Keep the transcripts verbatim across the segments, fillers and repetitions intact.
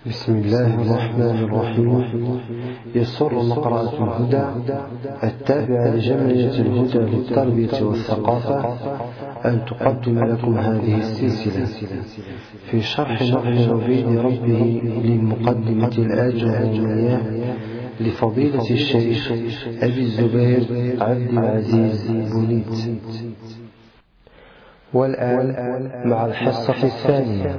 بسم الله الرحمن الرحيم. يسر مقرأة الهدى التابعة لجمعية الهدى للتربية والثقافة أن تقدم لكم هذه السلسلة في شرح معنى وفيد ربه للمقدمة الآجرونية لفضيلة الشيخ أبي الزبير عبد العزيز بوليت. والآن مع الحصة الثانية.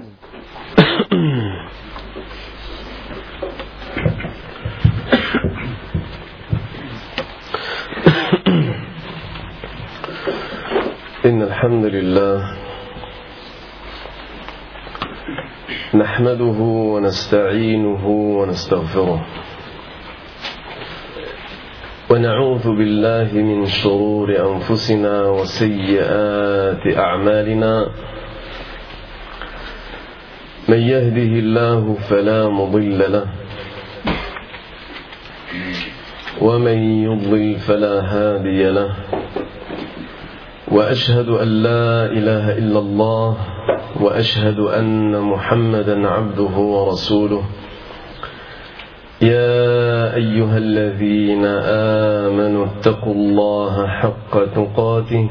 إن الحمد لله نحمده ونستعينه ونستغفره ونعوذ بالله من شرور أنفسنا وسيئات أعمالنا. من يهده الله فلا مضل له ومن يضلل فلا هادي له، وأشهد أن لا إله إلا الله وأشهد أن محمدا عبده ورسوله. يا أيها الذين آمنوا اتقوا الله حق تقاته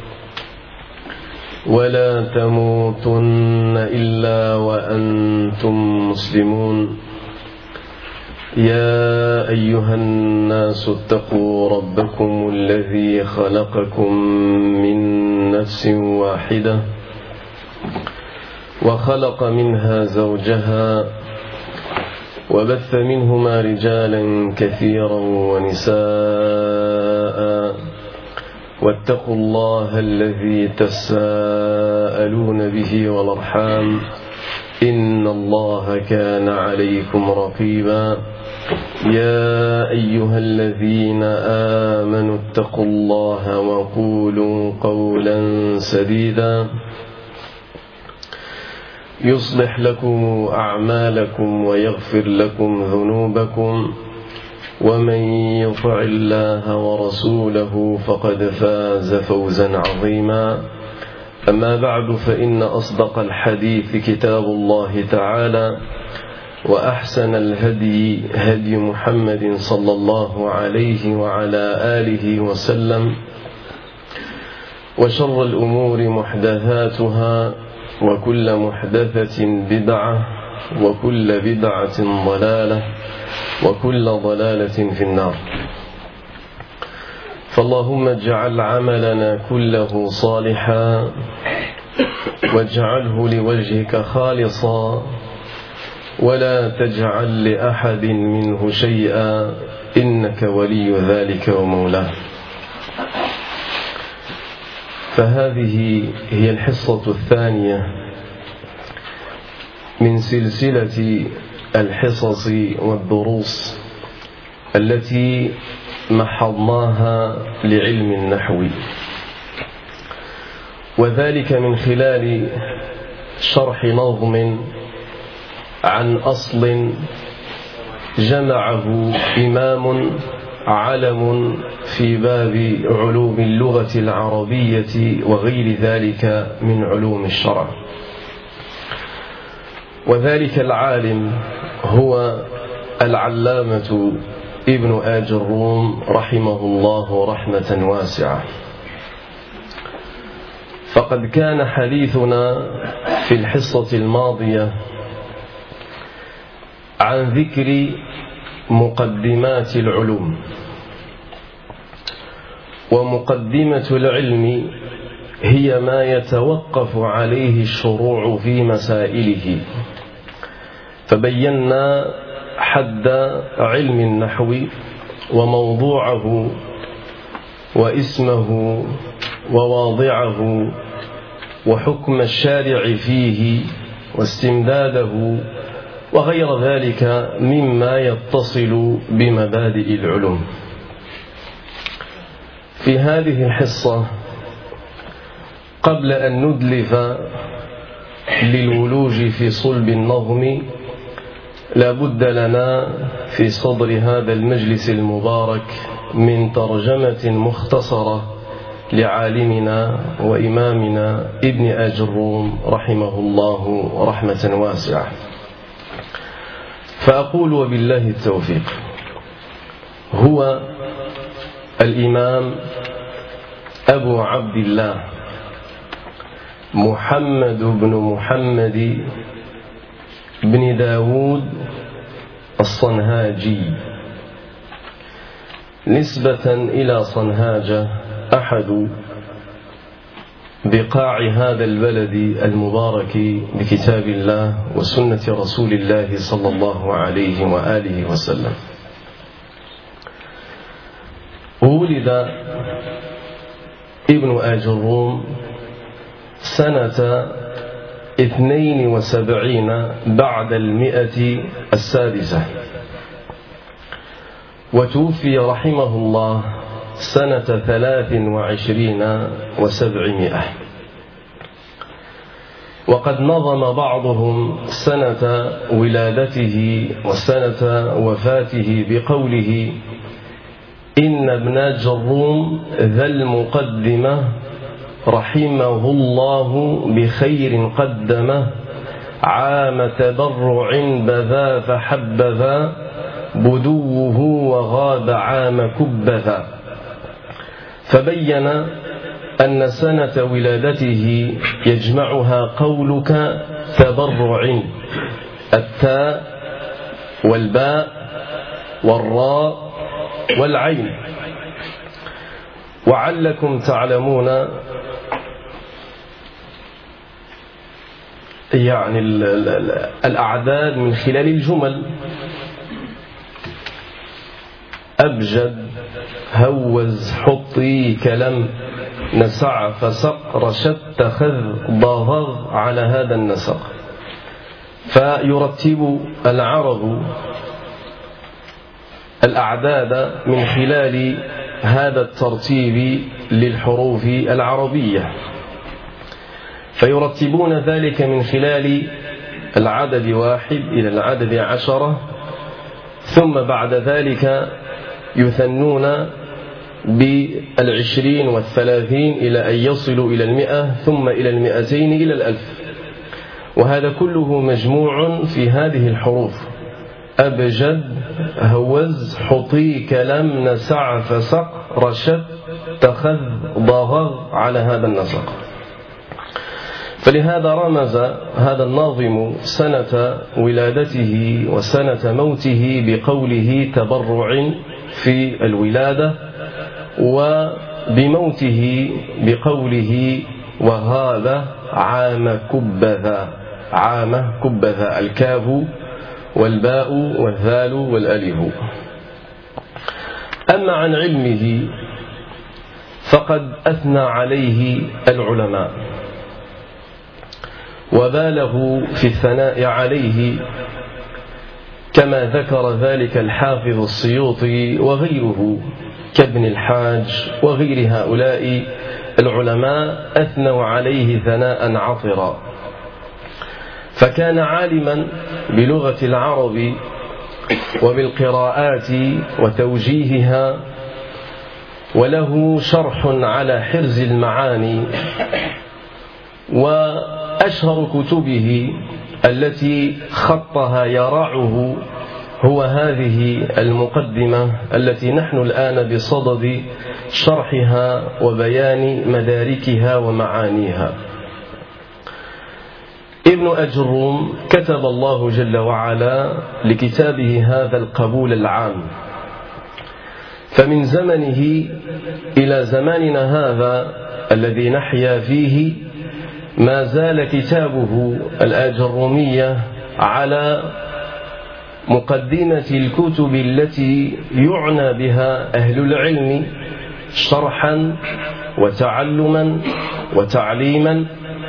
ولا تموتن إلا وأنتم مسلمون. يا أيها الناس اتقوا ربكم الذي خلقكم من نفس واحدة وخلق منها زوجها وبث منهما رجالا كثيرا ونساء، واتقوا الله الذي تساءلون به والأرحام إن الله كان عليكم رقيبا. يا أيها الذين آمنوا اتقوا الله وقولوا قولا سديدا يصلح لكم أعمالكم ويغفر لكم ذنوبكم، ومن يطع الله ورسوله فقد فاز فوزا عظيما. أما بعد، فإن أصدق الحديث كتاب الله تعالى، وأحسن الهدي هدي محمد صلى الله عليه وعلى آله وسلم، وشر الأمور محدثاتها، وكل محدثة بدعة، وكل بدعة ضلالة، وكل ضلالة في النار. فاللهم اجعل عملنا كله صالحا واجعله لوجهك خالصا، ولا تجعل لأحد منه شيئا، إنك ولي ذلك ومولاه. فهذه هي الحصة الثانية من سلسلة الحصص والدروس التي محضناها لعلم النحو، وذلك من خلال شرح نظم عن أصل جمعه إمام علم في باب علوم اللغة العربية وغير ذلك من علوم الشرع. وذلك العالم هو العلامة ابن آجروم رحمه الله رحمة واسعة. فقد كان حديثنا في الحصة الماضية عن ذكر مقدمات العلوم، ومقدمة العلم هي ما يتوقف عليه الشروع في مسائله. فبينا حد علم النحو وموضوعه واسمه وواضعه وحكم الشارع فيه واستمداده وغير ذلك مما يتصل بمبادئ العلوم. في هذه الحصة، قبل أن ندلف للولوج في صلب النظم، لا بد لنا في صدر هذا المجلس المبارك من ترجمة مختصرة لعالمنا وإمامنا ابن آجروم رحمه الله رحمة واسعة. فأقول وبالله التوفيق. هو الإمام أبو عبد الله محمد بن محمد بن داود الصنهاجي، نسبة إلى صنهاجة أحد بقاع هذا البلد المبارك بكتاب الله وسنة رسول الله صلى الله عليه وآله وسلم. ولد ابن آجروم سنة اثنين وسبعين بعد المئة السادسة، وتوفي رحمه الله سنة ثلاث وعشرين وسبعمائة. وقد نظم بعضهم سنة ولادته وسنة وفاته بقوله: إن ابن جروم ذا المقدمة رحمه الله بخير قدمه، عام تبرع بذا فحبذا، بدوه وغاب عام كبذا. فبين أن سنة ولادته يجمعها قولك تبرع، التاء والباء والراء والعين. وعلكم تعلمون يعني الأعداد من خلال الجمل: أبجد، هوز، حطي، كلم، نسع، فسق، رشد، تخذ، ضغض، على هذا النسق. فيرتب العرب الأعداد من خلال هذا الترتيب للحروف العربية، فيرتبون ذلك من خلال العدد واحد إلى العدد عشرة، ثم بعد ذلك يثنون بالعشرين والثلاثين إلى أن يصلوا إلى المئة، ثم إلى المئتين إلى الألف. وهذا كله مجموع في هذه الحروف: أبجد، هوز، حطي، كلم، نسع، فسق، رشد، تخذ، ضغض، على هذا النسق. فلهذا رمز هذا الناظم سنة ولادته وسنة موته بقوله تبرع في الولادة، وبموته بقوله وغاب عام كبذا. عام كبذا، الكاف والباء والذال والألف. أما عن علمه فقد أثنى عليه العلماء وبالغوا في الثناء عليه، كما ذكر ذلك الحافظ السيوطي وغيره كابن الحاج وغير هؤلاء العلماء أثنوا عليه ثناء عطرا. فكان عالما بلغة العرب وبالقراءات وتوجيهها، وله شرح على حرز المعاني. وأشهر كتبه التي خطها يراعه هو هذه المقدمة التي نحن الآن بصدد شرحها وبيان مداركها ومعانيها. ابن أجروم كتب الله جل وعلا لكتابه هذا القبول العام، فمن زمنه إلى زماننا هذا الذي نحيا فيه ما زال كتابه الآجرومية على مقدمة الكتب التي يعنى بها أهل العلم شرحا وتعلما وتعليما،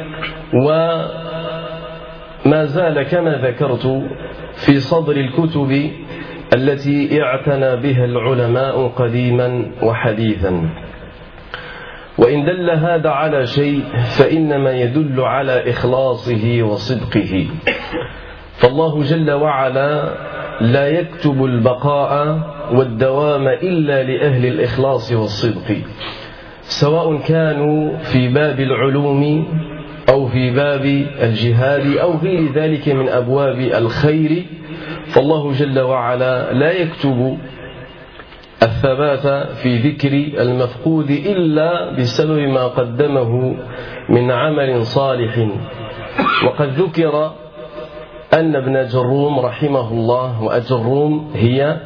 وما زال كما ذكرت في صدر الكتب التي اعتنى بها العلماء قديما وحديثا. وإن دل هذا على شيء فإنما يدل على إخلاصه وصدقه، فالله جل وعلا لا يكتب البقاء والدوام إلا لأهل الإخلاص والصدق، سواء كانوا في باب العلوم أو في باب الجهاد أو غير ذلك من أبواب الخير، فالله جل وعلا لا يكتب الثبات في ذكر المفقود إلا بسبب ما قدمه من عمل صالح. وقد ذكر أن ابن جروم رحمه الله، وأجروم هي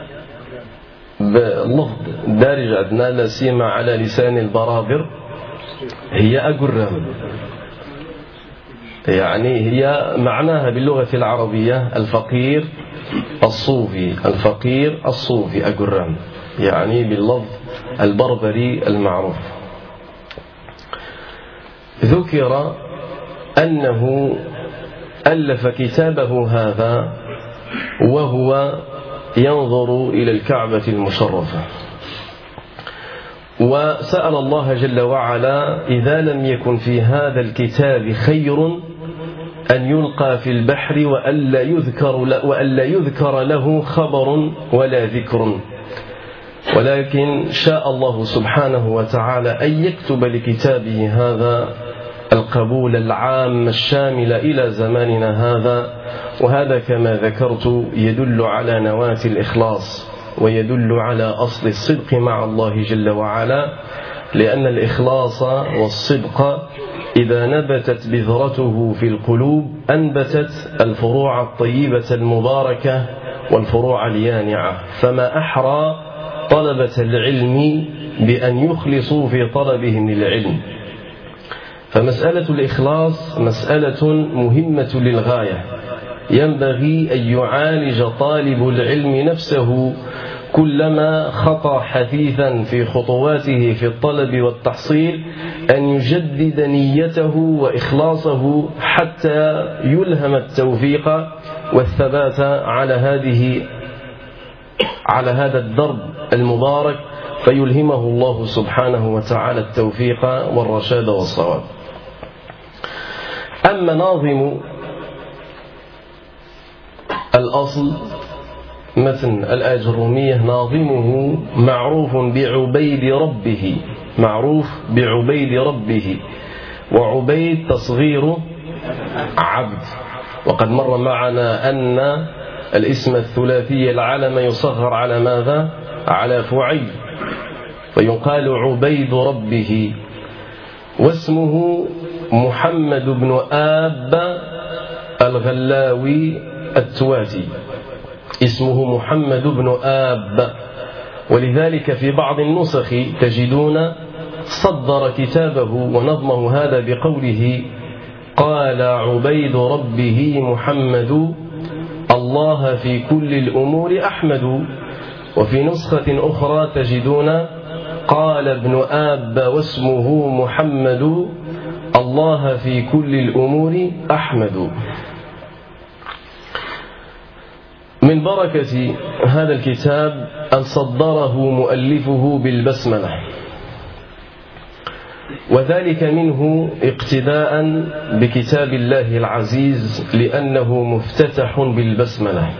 باللفظ دارج عندنا لا سيما على لسان البرابر هي أجرام، يعني هي معناها باللغة العربية الفقير الصوفي، الفقير الصوفي أجرام، يعني باللفظ البربري المعروف. ذكر أنه ألف كتابه هذا وهو ينظر إلى الكعبة المشرفة، وسأل الله جل وعلا إذا لم يكن في هذا الكتاب خير أن يلقى في البحر وألا يذكر, وألا يذكر له خبر ولا ذكر، ولكن شاء الله سبحانه وتعالى أن يكتب لكتابه هذا القبول العام الشامل إلى زماننا هذا. وهذا كما ذكرت يدل على نواة الإخلاص، ويدل على أصل الصدق مع الله جل وعلا، لأن الإخلاص والصدق إذا نبتت بذرته في القلوب أنبتت الفروع الطيبة المباركة والفروع اليانعة. فما أحرى طلبة العلم بأن يخلصوا في طلبهم للعلم. فمسألة الإخلاص مسألة مهمة للغاية، ينبغي أن يعالج طالب العلم نفسه كلما خطى حثيثا في خطواته في الطلب والتحصيل أن يجدد نيته وإخلاصه حتى يلهم التوفيق والثبات على هذه على هذا الدرب المبارك، فيلهمه الله سبحانه وتعالى التوفيق والرشاد والصواب. أما ناظم الأصل متن الآجرومية ناظمه معروف بعبيد ربه، معروف بعبيد ربه، وعبيد تصغير عبد. وقد مر معنا أن الاسم الثلاثي العلم يصغر على ماذا؟ على فعيل، فيقال عبيد ربه. واسمه محمد بن آب الغلاوي التواتي، اسمه محمد بن آب، ولذلك في بعض النسخ تجدون صدر كتابه ونظمه هذا بقوله قال عبيد ربه محمد الله في كل الأمور أحمد. وفي نسخة أخرى تجدون قال ابن آب واسمه محمد الله في كل الأمور أحمد. من بركة هذا الكتاب أن صدره مؤلفه بالبسملة، وذلك منه اقتداء بكتاب الله العزيز لأنه مفتتح بالبسملة.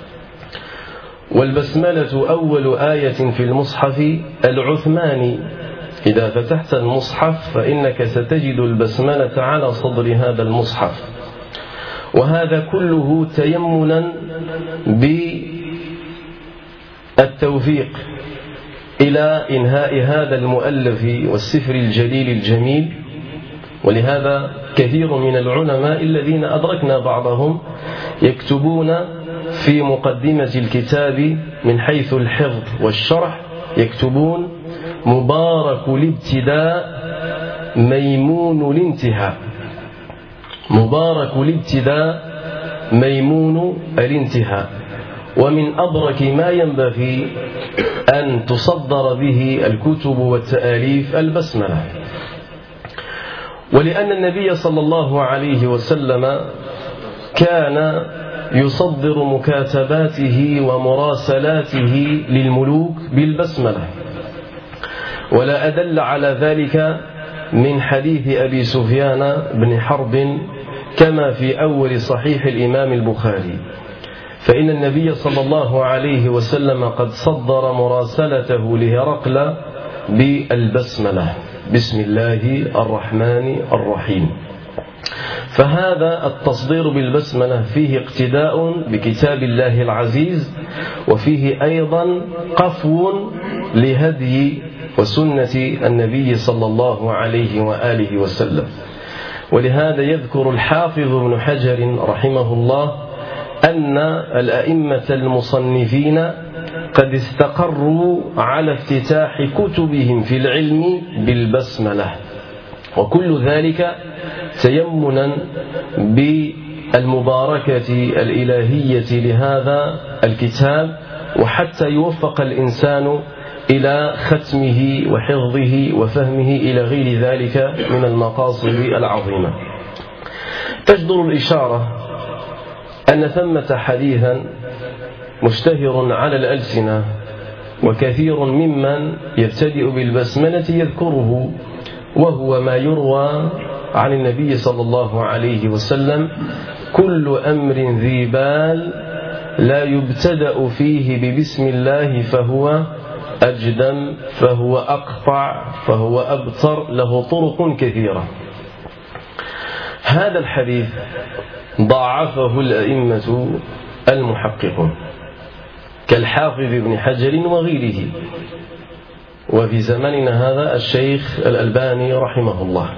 والبسملة أول آية في المصحف العثماني، إذا فتحت المصحف فإنك ستجد البسملة على صدر هذا المصحف. وهذا كله تيمنا بالتوفيق إلى إنهاء هذا المؤلف والسفر الجليل الجميل. ولهذا كثير من العلماء الذين أدركنا بعضهم يكتبون في مقدمة الكتاب من حيث الحفظ والشرح يكتبون مبارك الابتداء ميمون الانتهاء، مبارك الابتداء ميمون الانتهاء. ومن أبرك ما ينبغي أن تصدر به الكتب والتآليف البسملة. ولأن النبي صلى الله عليه وسلم كان يصدر مكاتباته ومراسلاته للملوك بالبسملة، ولا أدل على ذلك من حديث أبي سفيان بن حرب كما في أول صحيح الإمام البخاري، فإن النبي صلى الله عليه وسلم قد صدر مراسلته لهرقل بالبسملة، بسم الله الرحمن الرحيم. فهذا التصدير بالبسملة فيه اقتداء بكتاب الله العزيز، وفيه أيضا قفو لهدي وسنة النبي صلى الله عليه وآله وسلم. ولهذا يذكر الحافظ ابن حجر رحمه الله أن الأئمة المصنفين قد استقروا على افتتاح كتبهم في العلم بالبسملة، وكل ذلك تيمنا بالمباركة الإلهية لهذا الكتاب، وحتى يوفق الإنسان إلى ختمه وحفظه وفهمه إلى غير ذلك من المقاصد العظيمة. تجدر الإشارة أن ثمة حديثا مشتهر على الألسنة، وكثير ممن يبتدئ بالبسملة يذكره، وهو ما يروى عن النبي صلى الله عليه وسلم: كل أمر ذي بال لا يبتدأ فيه ببسم الله فهو أجدم، فهو أقطع، فهو أبتر، له طرق كثيرة. هذا الحديث ضاعفه الأئمة المحققون كالحافظ ابن حجر وغيره، وفي زماننا هذا الشيخ الألباني رحمه الله.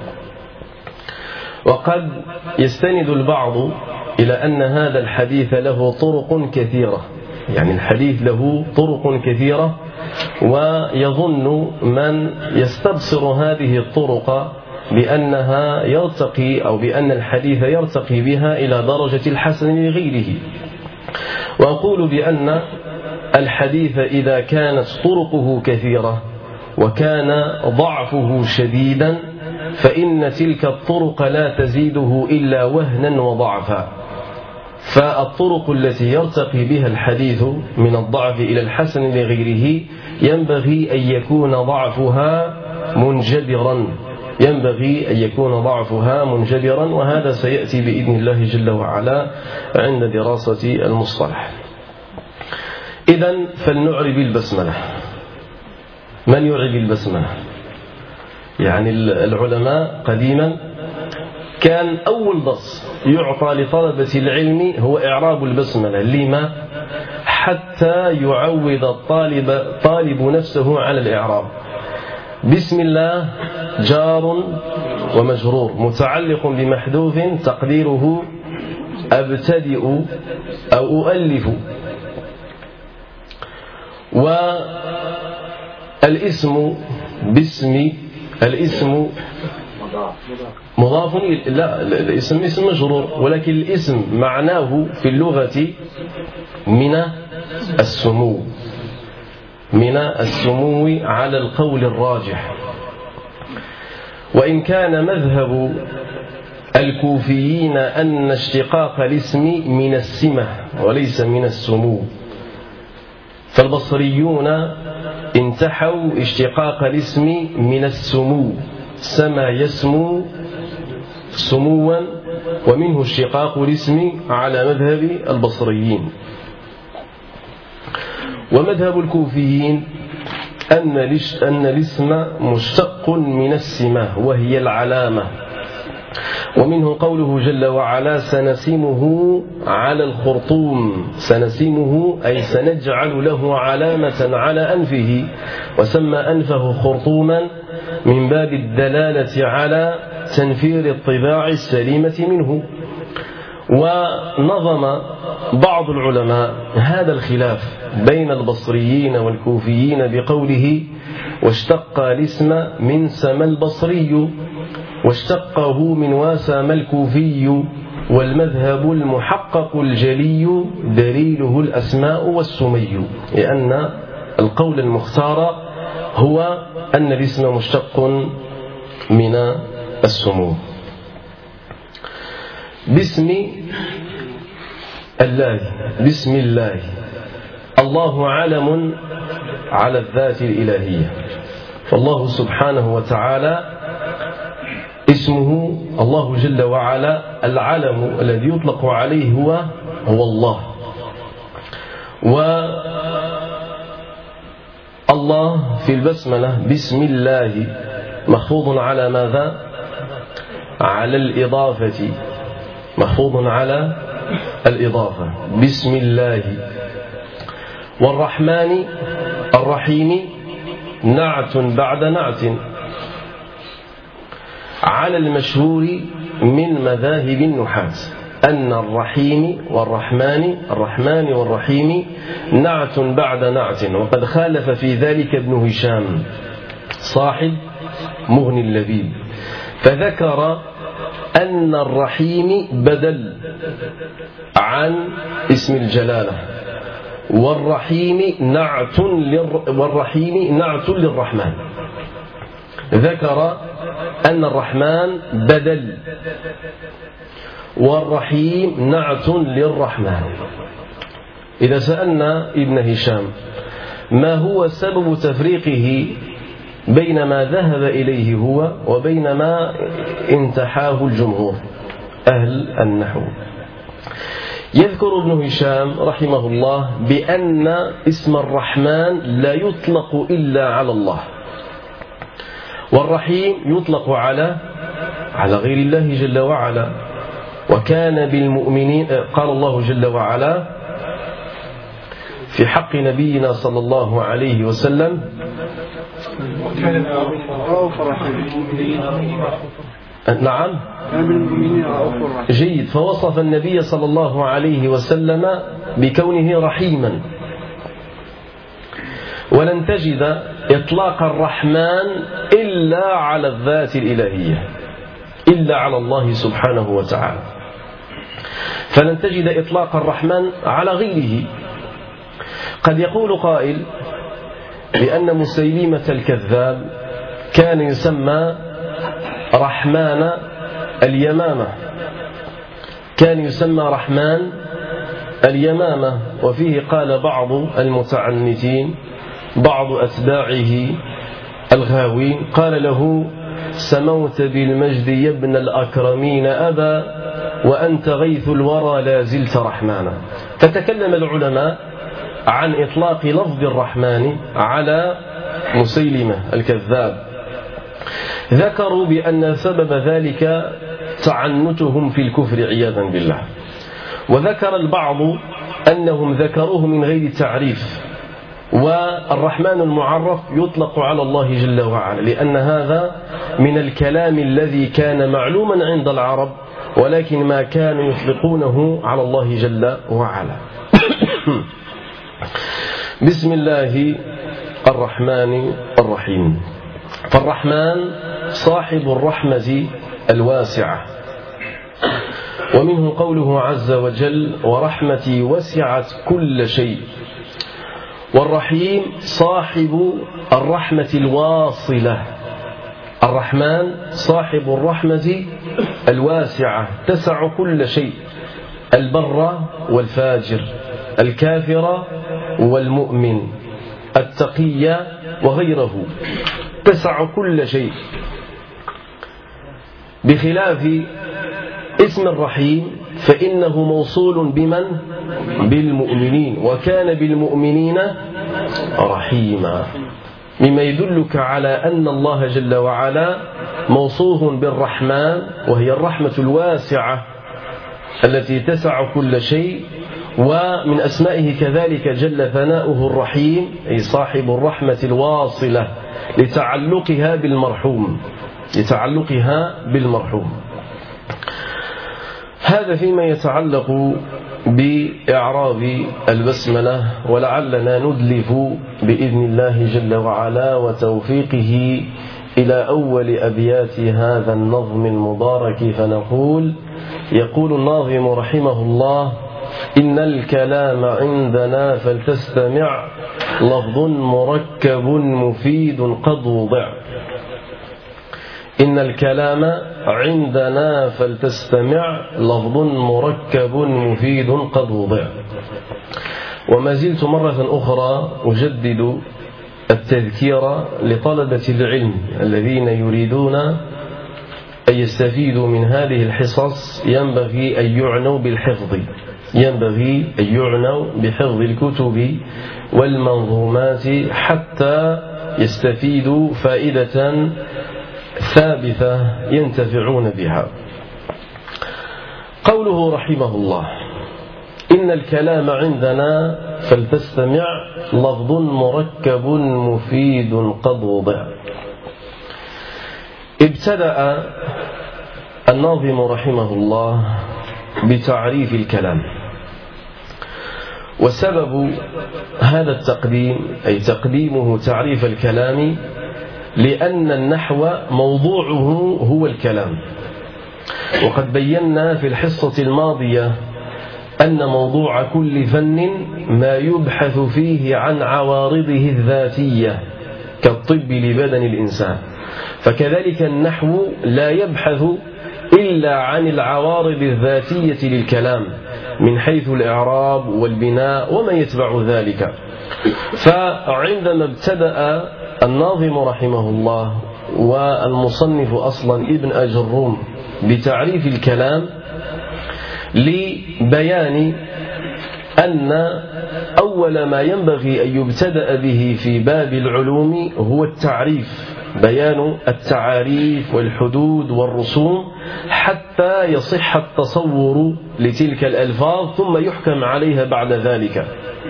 وقد يستند البعض إلى أن هذا الحديث له طرق كثيرة، يعني الحديث له طرق كثيرة، ويظن من يستبصر هذه الطرق بأنها يرتقي أو بأن الحديث يرتقي بها إلى درجة الحسن لغيره. وأقول بأن الحديث إذا كانت طرقه كثيرة وكان ضعفه شديدا فإن تلك الطرق لا تزيده إلا وهنا وضعفا. فالطرق التي يرتقي بها الحديث من الضعف إلى الحسن لغيره ينبغي أن يكون ضعفها منجبرا ينبغي أن يكون ضعفها منجبرا وهذا سيأتي بإذن الله جل وعلا عند دراسة المصطلح. إذن فلنعرب البسملة. من يعرب البسملة؟ يعني العلماء قديما كان أول درس يعطى لطلبة العلم هو إعراب البسملة. لما؟ حتى يعود الطالب طالب نفسه على الإعراب. بسم الله جار ومجرور متعلق بمحذوف تقديره أبتدئ أو أؤلف. والاسم باسم الاسم مضاف، لا الاسم اسم مجرور، ولكن الاسم معناه في اللغة من السمو من السمو على القول الراجح. وإن كان مذهب الكوفيين أن اشتقاق الاسم من السمة وليس من السمو، فالبصريون انتحوا اشتقاق الاسم من السمو، سما يسمو سموا، ومنه اشتقاق الاسم على مذهب البصريين. ومذهب الكوفيين أن أن الاسم مشتق من السمة وهي العلامة، ومنه قوله جل وعلا سنسمه على الخرطوم. سنسمه أي سنجعل له علامة على أنفه، وسمى أنفه خرطوما من باب الدلالة على تنفير الطباع السليمة منه. ونظم بعض العلماء هذا الخلاف بين البصريين والكوفيين بقوله واشتق الاسم من سما البصري واشتقه من واسم الكوفي، والمذهب المحقق الجلي دليله الأسماء والسمي، لأن القول المختار هو أن الاسم مشتق من السمو. بسم الله بسم الله الله علم على الذات الإلهية، فالله سبحانه وتعالى اسمه الله جل وعلا العلم الذي يطلق عليه هو هو الله. والله في البسملة بسم الله مخفوض على ماذا؟ على الإضافة، محفوظ على الإضافة. بسم الله. والرحمن الرحيم نعت بعد نعت على المشهور من مذاهب النحاة، أن الرحيم والرحمن الرحمن والرحيم نعت بعد نعت. وقد خالف في ذلك ابن هشام صاحب مغني اللبيب، فذكر أن الرحيم بدل عن اسم الجلالة، والرحيم نعت والرحيم نعت للرحمن. ذكر أن الرحمن بدل والرحيم نعت للرحمن. إذا سألنا ابن هشام ما هو سبب تفريقه بين ما ذهب إليه هو وبين ما انتحاه الجمهور أهل النحو، يذكر ابن هشام رحمه الله بأن اسم الرحمن لا يطلق إلا على الله، والرحيم يطلق على على غير الله جل وعلا. وكان بالمؤمنين، قال الله جل وعلا في حق نبينا صلى الله عليه وسلم: نعم جيد. فوصف النبي صلى الله عليه وسلم بكونه رحيما. ولن تجد إطلاق الرحمن إلا على الذات الإلهية، إلا على الله سبحانه وتعالى، فلن تجد إطلاق الرحمن على غيره. قد يقول قائل بأن مسيلمة الكذاب كان يسمى رحمن اليمامة، كان يسمى رحمن اليمامة. وفيه قال بعض المتعنتين، بعض أتباعه الغاوين، قال له: سموت بالمجد يا ابن الأكرمين أبا، وأنت غيث الورى لا زلت رحمانا. فتكلم العلماء عن إطلاق لفظ الرحمن على مسيلمة الكذاب، ذكروا بأن سبب ذلك تعنتهم في الكفر عياذا بالله. وذكر البعض أنهم ذكروه من غير تعريف، والرحمن المعرف يطلق على الله جل وعلا، لأن هذا من الكلام الذي كان معلوما عند العرب، ولكن ما كانوا يطلقونه على الله جل وعلا. بسم الله الرحمن الرحيم. فالرحمن صاحب الرحمة الواسعة، ومنه قوله عز وجل: ورحمتي وسعت كل شيء. والرحيم صاحب الرحمة الواصلة. الرحمن صاحب الرحمة الواسعة تسع كل شيء، البر والفاجر، الكافر والمؤمن، التقي وغيره، تسع كل شيء. بخلاف اسم الرحيم فإنه موصول بمن؟ بالمؤمنين، وكان بالمؤمنين رحيما، مما يدلك على أن الله جل وعلا موصوف بالرحمن، وهي الرحمة الواسعة التي تسع كل شيء. ومن أسمائه كذلك جل ثناؤه الرحيم، أي صاحب الرحمة الواصلة، لتعلقها بالمرحوم لتعلقها بالمرحوم. هذا فيما يتعلق بإعراب البسملة، ولعلنا ندلف بإذن الله جل وعلا وتوفيقه إلى أول أبيات هذا النظم المبارك، فنقول: يقول الناظم رحمه الله: إن الكلام عندنا فلتستمع، لفظ مركب مفيد قد وضع. إن الكلام عندنا فلتستمع، لفظ مركب مفيد قد وضع. وما زلت مرة أخرى أجدد التذكير لطلبة العلم الذين يريدون أن يستفيدوا من هذه الحصص، ينبغي أن يعنوا بالحفظ ينبغي أن يعنوا بحفظ الكتب والمنظومات حتى يستفيدوا فائدة ثابتة ينتفعون بها. قوله رحمه الله: إن الكلام عندنا فلتستمع لفظ مركب مفيد قد وضع. ابتدأ الناظم رحمه الله بتعريف الكلام، وسبب هذا التقديم أي تقديمه تعريف الكلام لأن النحو موضوعه هو الكلام. وقد بينا في الحصة الماضية أن موضوع كل فن ما يبحث فيه عن عوارضه الذاتية كالطب لبدن الإنسان، فكذلك النحو لا يبحث إلا عن العوارض الذاتية للكلام من حيث الإعراب والبناء وما يتبع ذلك. فعندما ابتدأ الناظم رحمه الله والمصنف أصلا ابن أجروم بتعريف الكلام لبيان أن أول ما ينبغي أن يبتدأ به في باب العلوم هو التعريف، بيان التعاريف والحدود والرسوم حتى يصح التصور لتلك الألفاظ ثم يحكم عليها بعد ذلك.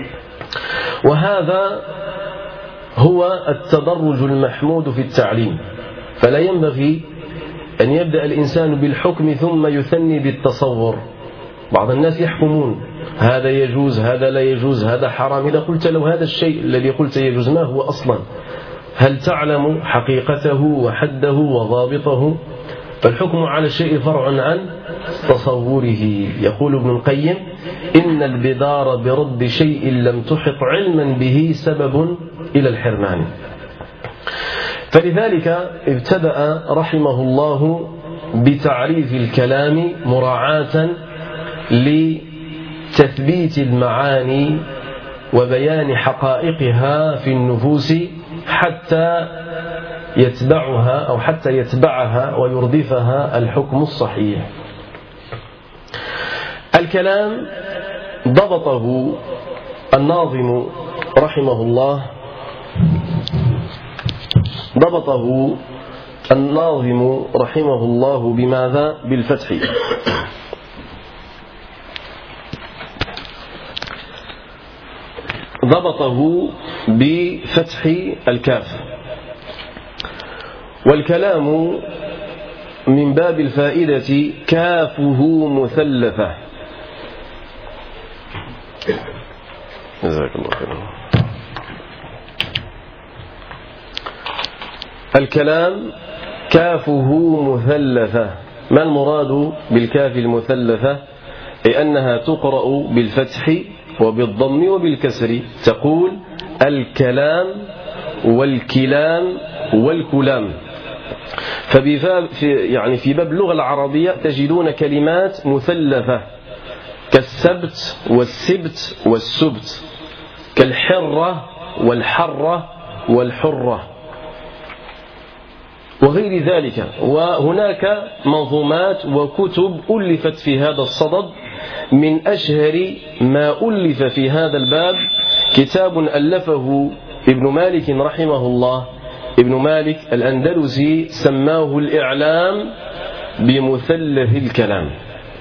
وهذا هو التدرج المحمود في التعليم، فلا ينبغي أن يبدأ الإنسان بالحكم ثم يثني بالتصور. بعض الناس يحكمون هذا يجوز هذا لا يجوز هذا حرام. إذا قلت له هذا الشيء الذي قلت يجوز ما هو أصلا؟ هل تعلم حقيقته وحده وضابطه؟ فالحكم على الشيء فرع عن تصوره. يقول ابن القيم: إن البدار برد شيء لم تحط علما به سبب إلى الحرمان. فلذلك ابتدأ رحمه الله بتعريف الكلام مراعاة لتثبيت المعاني وبيان حقائقها في النفوس حتى يتبعها أو حتى يتبعها ويردفها الحكم الصحيح. الكلام ضبطه الناظم رحمه الله ضبطه الناظم رحمه الله بماذا؟ بالفتح. ضبطه بفتح الكاف. والكلام من باب الفائدة كافه مثلثة. جزاك الله خيرا. الكلام كافه مثلثة. ما المراد بالكاف المثلثة؟ أي أنها تقرأ بالفتح وبالضم وبالكسر. تقول الكلام والكلام والكلام. فبفاب في يعني في باب اللغة العربية تجدون كلمات مثلثة كالسبت والسبت والسبت، كالحرة والحرة والحرة وغير ذلك. وهناك منظومات وكتب ألفت في هذا الصدد. من أشهر ما ألف في هذا الباب كتاب ألفه ابن مالك رحمه الله، ابن مالك الأندلسي، سماه الإعلام بمثلث الكلام.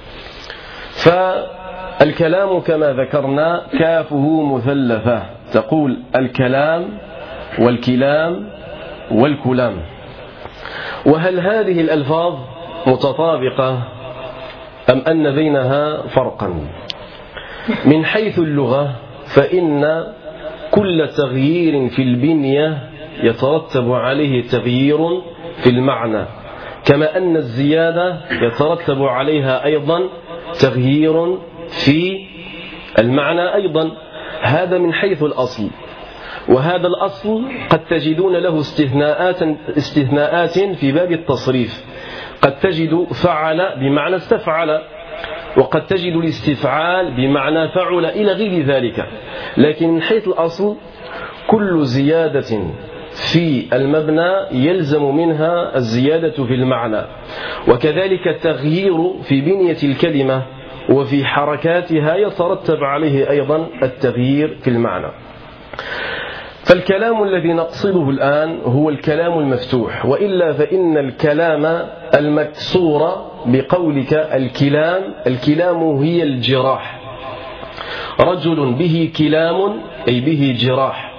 فالكلام كما ذكرنا كافه مثلثة. تقول الكلام والكلام والكلام. وهل هذه الألفاظ متطابقة أم أن بينها فرقا؟ من حيث اللغة فإن كل تغيير في البنية يترتب عليه تغيير في المعنى، كما أن الزيادة يترتب عليها أيضا تغيير في المعنى أيضا. هذا من حيث الأصل. وهذا الأصل قد تجدون له استثناءات استثناءات في باب التصريف. قد تجد فعل بمعنى استفعل، وقد تجد الاستفعال بمعنى فعل إلى غير ذلك. لكن من حيث الأصل كل زيادة في المبنى يلزم منها الزيادة في المعنى، وكذلك التغيير في بنية الكلمة وفي حركاتها يترتب عليه أيضا التغيير في المعنى. فالكلام الذي نقصده الآن هو الكلام المفتوح، وإلا فإن الكلام المكسور بقولك الكلام، الكلام هي الجراح. رجل به كلام أي به جراح.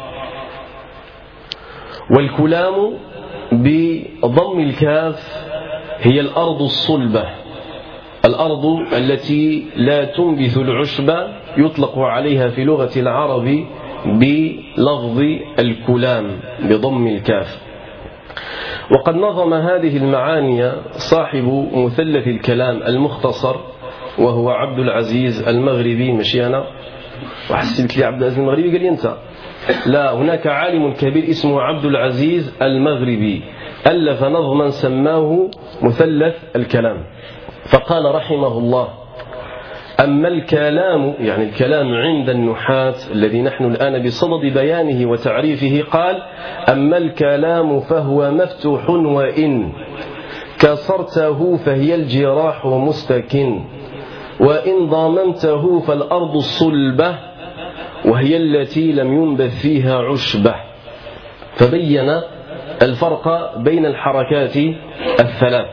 والكلام بضم الكاف هي الأرض الصلبة، الأرض التي لا تنبث العشب، يطلق عليها في لغة العرب بلفظ الكلام بضم الكاف. وقد نظم هذه المعاني صاحب مثلث الكلام المختصر، وهو عبد العزيز المغربي. مشي أنا وحسبت لي عبد العزيز المغربي قال لي أنت، لا، هناك عالم كبير اسمه عبد العزيز المغربي ألف نظما سماه مثلث الكلام، فقال رحمه الله: أما الكلام، يعني الكلام عند النحاة الذي نحن الآن بصدد بيانه وتعريفه، قال: أما الكلام فهو مفتوح وإن كسرته فهي الجراح مستكن، وإن ضامنته فالأرض الصلبة وهي التي لم ينبث فيها عشبة. فبين الفرق بين الحركات الثلاث.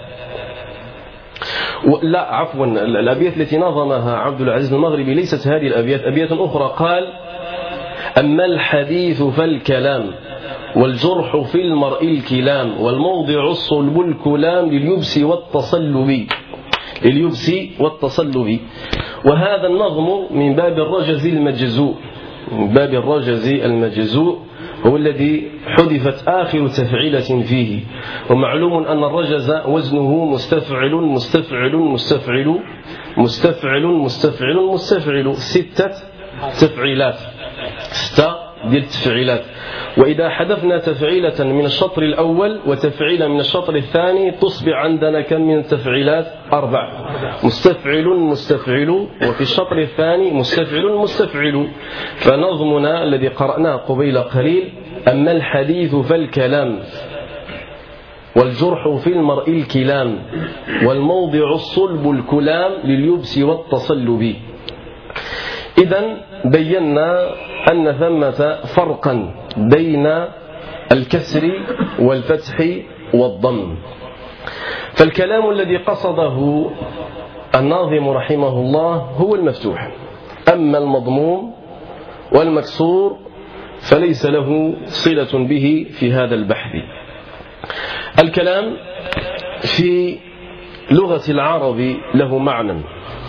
لا عفوا، الأبيات التي نظمها عبد العزيز المغربي ليست هذه الأبيات، أبيات أخرى. قال: أما الحديث فالكلام والجرح في المرء الكلام، والموضع الصلب الكلام لليبس والتصلب، لليبس والتصلب. وهذا النظم من باب الرجز المجزوء، من باب الرجز المجزوء، هو الذي حذفت آخر تفعيلة فيه. ومعلوم أن الرجز وزنه مستفعل مستفعل مستفعل مستفعل مستفعل مستفعل، ستة تفعيلات، ستة ديال التفعيلات. وإذا حذفنا تفعيلة من الشطر الأول وتفعيلة من الشطر الثاني تصبح عندنا كم من التفعيلات؟ أربع. مستفعل مستفعل، وفي الشطر الثاني مستفعل مستفعل. فنظمنا الذي قرأناه قبيل قليل: أما الحديث فالكلام والجرح في المرء الكلام، والموضع الصلب الكلام لليبس والتصلب. إذن بينا أن ثمة فرقا بين الكسر والفتح والضم. فالكلام الذي قصده الناظم رحمه الله هو المفتوح، أما المضموم والمكسور فليس له صلة به في هذا البحث. الكلام في لغة العرب له معنى.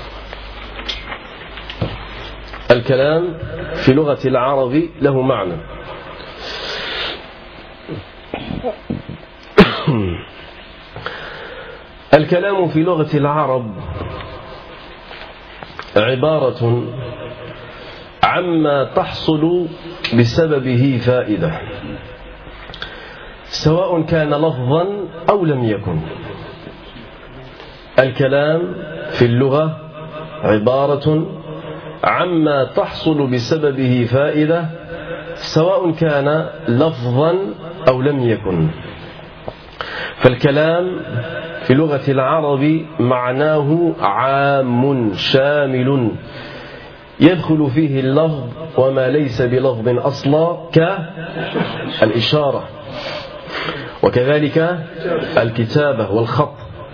الكلام في لغة العرب له معنى. الكلام في لغة العرب عبارة عما تحصل بسببه فائدة، سواء كان لفظا أو لم يكن. الكلام في اللغة عبارة عما تحصل بسببه فائدة، سواء كان لفظا أو لم يكن. فالكلام في لغة العرب معناه عام شامل، يدخل فيه اللفظ وما ليس بلفظ أصلا، كالإشارة، وكذلك الكتابة والخط،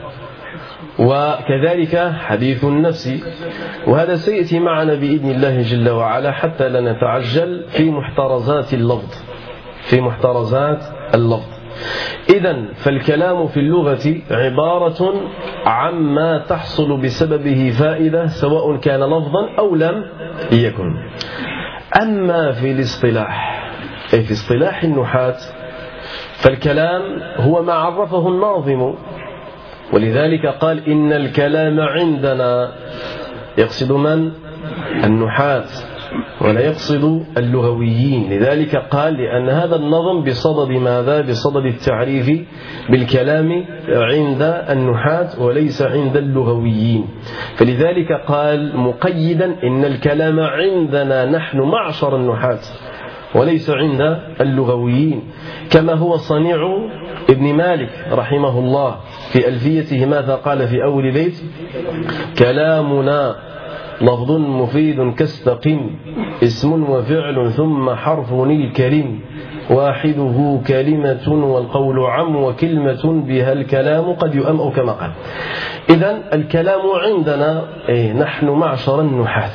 وكذلك حديث النفس. وهذا سيأتي معنا بإذن الله جل وعلا حتى لا نتعجل في محترزات اللفظ، في محترزات اللفظ. إذن فالكلام في اللغة عبارة عما تحصل بسببه فائدة، سواء كان لفظا أو لم يكن. أما في الاصطلاح، أي في اصطلاح النحاة، فالكلام هو ما عرفه الناظم، ولذلك قال: إن الكلام عندنا. يقصد من؟ النحاة، ولا يقصد اللغويين. لذلك قال: لأن هذا النظم بصدد ماذا؟ بصدد التعريف بالكلام عند النحاة وليس عند اللغويين. فلذلك قال مقيدا: إن الكلام عندنا نحن معشر النحاة، وليس عند اللغويين، كما هو صنيع ابن مالك رحمه الله في ألفيته. ماذا قال في أول بيت؟ كلامنا لفظ مفيد كاستقم اسم وفعل ثم حرف الكلم واحده كلمة والقول عم وكلمة بها الكلام قد يؤم أو كما قال. إذن الكلام عندنا إيه نحن معشر النحاة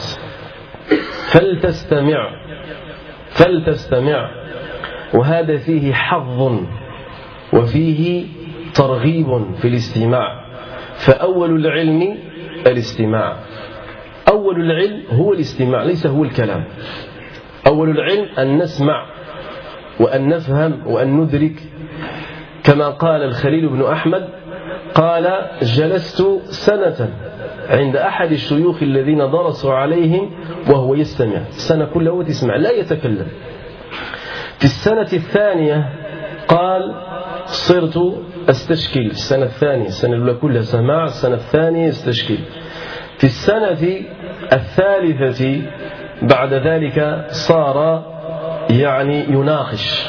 فلتستمع فلتستمع وهذا فيه حظ وفيه ترغيب في الاستماع. فأول العلم الاستماع، أول العلم هو الاستماع ليس هو الكلام. أول العلم أن نسمع وأن نفهم وأن ندرك، كما قال الخليل بن أحمد قال جلست سنة عند أحد الشيوخ الذين درسوا عليهم وهو يستمع سنة كلها وتسمع لا يتكلم. في السنة الثانية قال صرت أستشكل. السنة الثانية، السنة الأولى كلها سماع، السنة الثانية استشكل. في السنة الثالثة بعد ذلك صار يعني يناقش.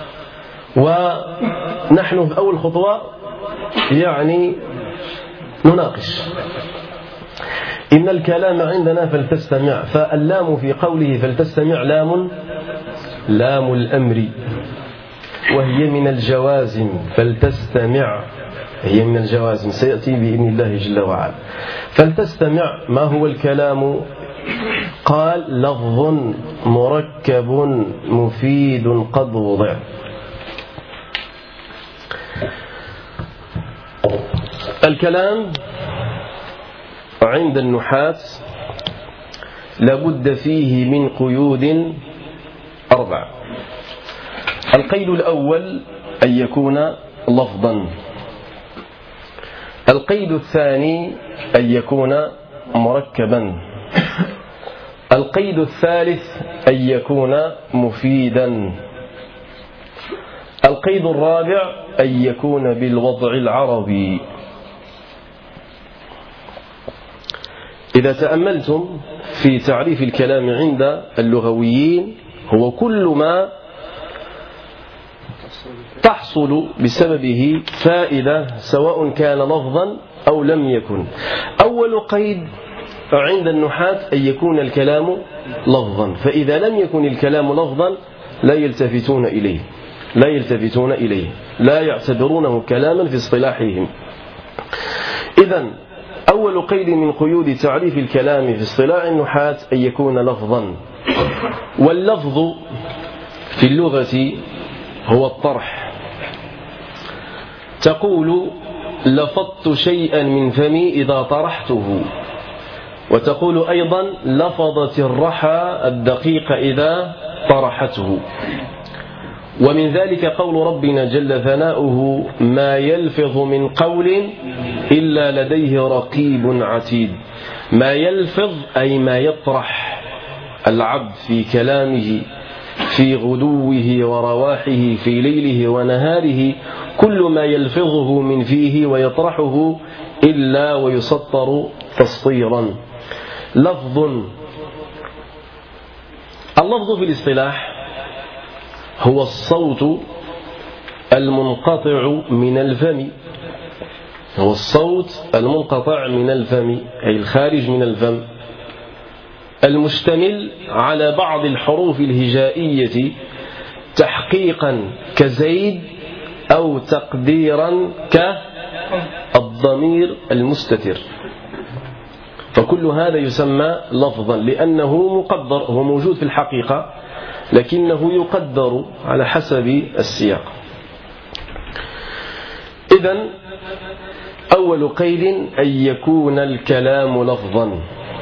ونحن في أول خطوة يعني نناقش. إن الكلام عندنا فلتستمع، فاللام في قوله فلتستمع لام لام الأمر وهي من الجوازم. فلتستمع هي من الجوازم سيأتي بإذن الله جل وعلا. فلتستمع ما هو الكلام؟ قال لفظ مركب مفيد قد وضع. الكلام عند النحاة لابد فيه من قيود أربع. القيد الأول أن يكون لفظا. القيد الثاني أن يكون مركبا. القيد الثالث أن يكون مفيدا. القيد الرابع أن يكون بالوضع العربي. إذا تأملتم في تعريف الكلام عند اللغويين هو كل ما تحصل بسببه فائدة سواء كان لفظا أو لم يكن. أول قيد عند النحاة أن يكون الكلام لفظا، فإذا لم يكن الكلام لفظا لا يلتفتون إليه لا يلتفتون إليه لا يعتبرونه كلاما في اصطلاحهم. إذن أول قيد من قيود تعريف الكلام في اصطلاح النحاة أن يكون لفظا. واللفظ في اللغة هو الطرح. تقول لفظت شيئا من فمي إذا طرحته، وتقول أيضا لفظت الرحى الدقيق إذا طرحته. ومن ذلك قول ربنا جل ثناؤه ما يلفظ من قول إلا لديه رقيب عتيد. ما يلفظ أي ما يطرح العبد في كلامه في غدوه ورواحه في ليله ونهاره، كل ما يلفظه من فيه ويطرحه إلا ويسطر تسطيرا. لفظ. اللفظ في الاصطلاح هو الصوت المنقطع من الفم هو الصوت المنقطع من الفم أي الخارج من الفم، المشتمل على بعض الحروف الهجائية تحقيقا كزيد أو تقديرا كالضمير المستتر. فكل هذا يسمى لفظا لأنه مقدر، هو موجود في الحقيقة لكنه يقدر على حسب السياق. إذن أول قيد أن يكون الكلام لفظا.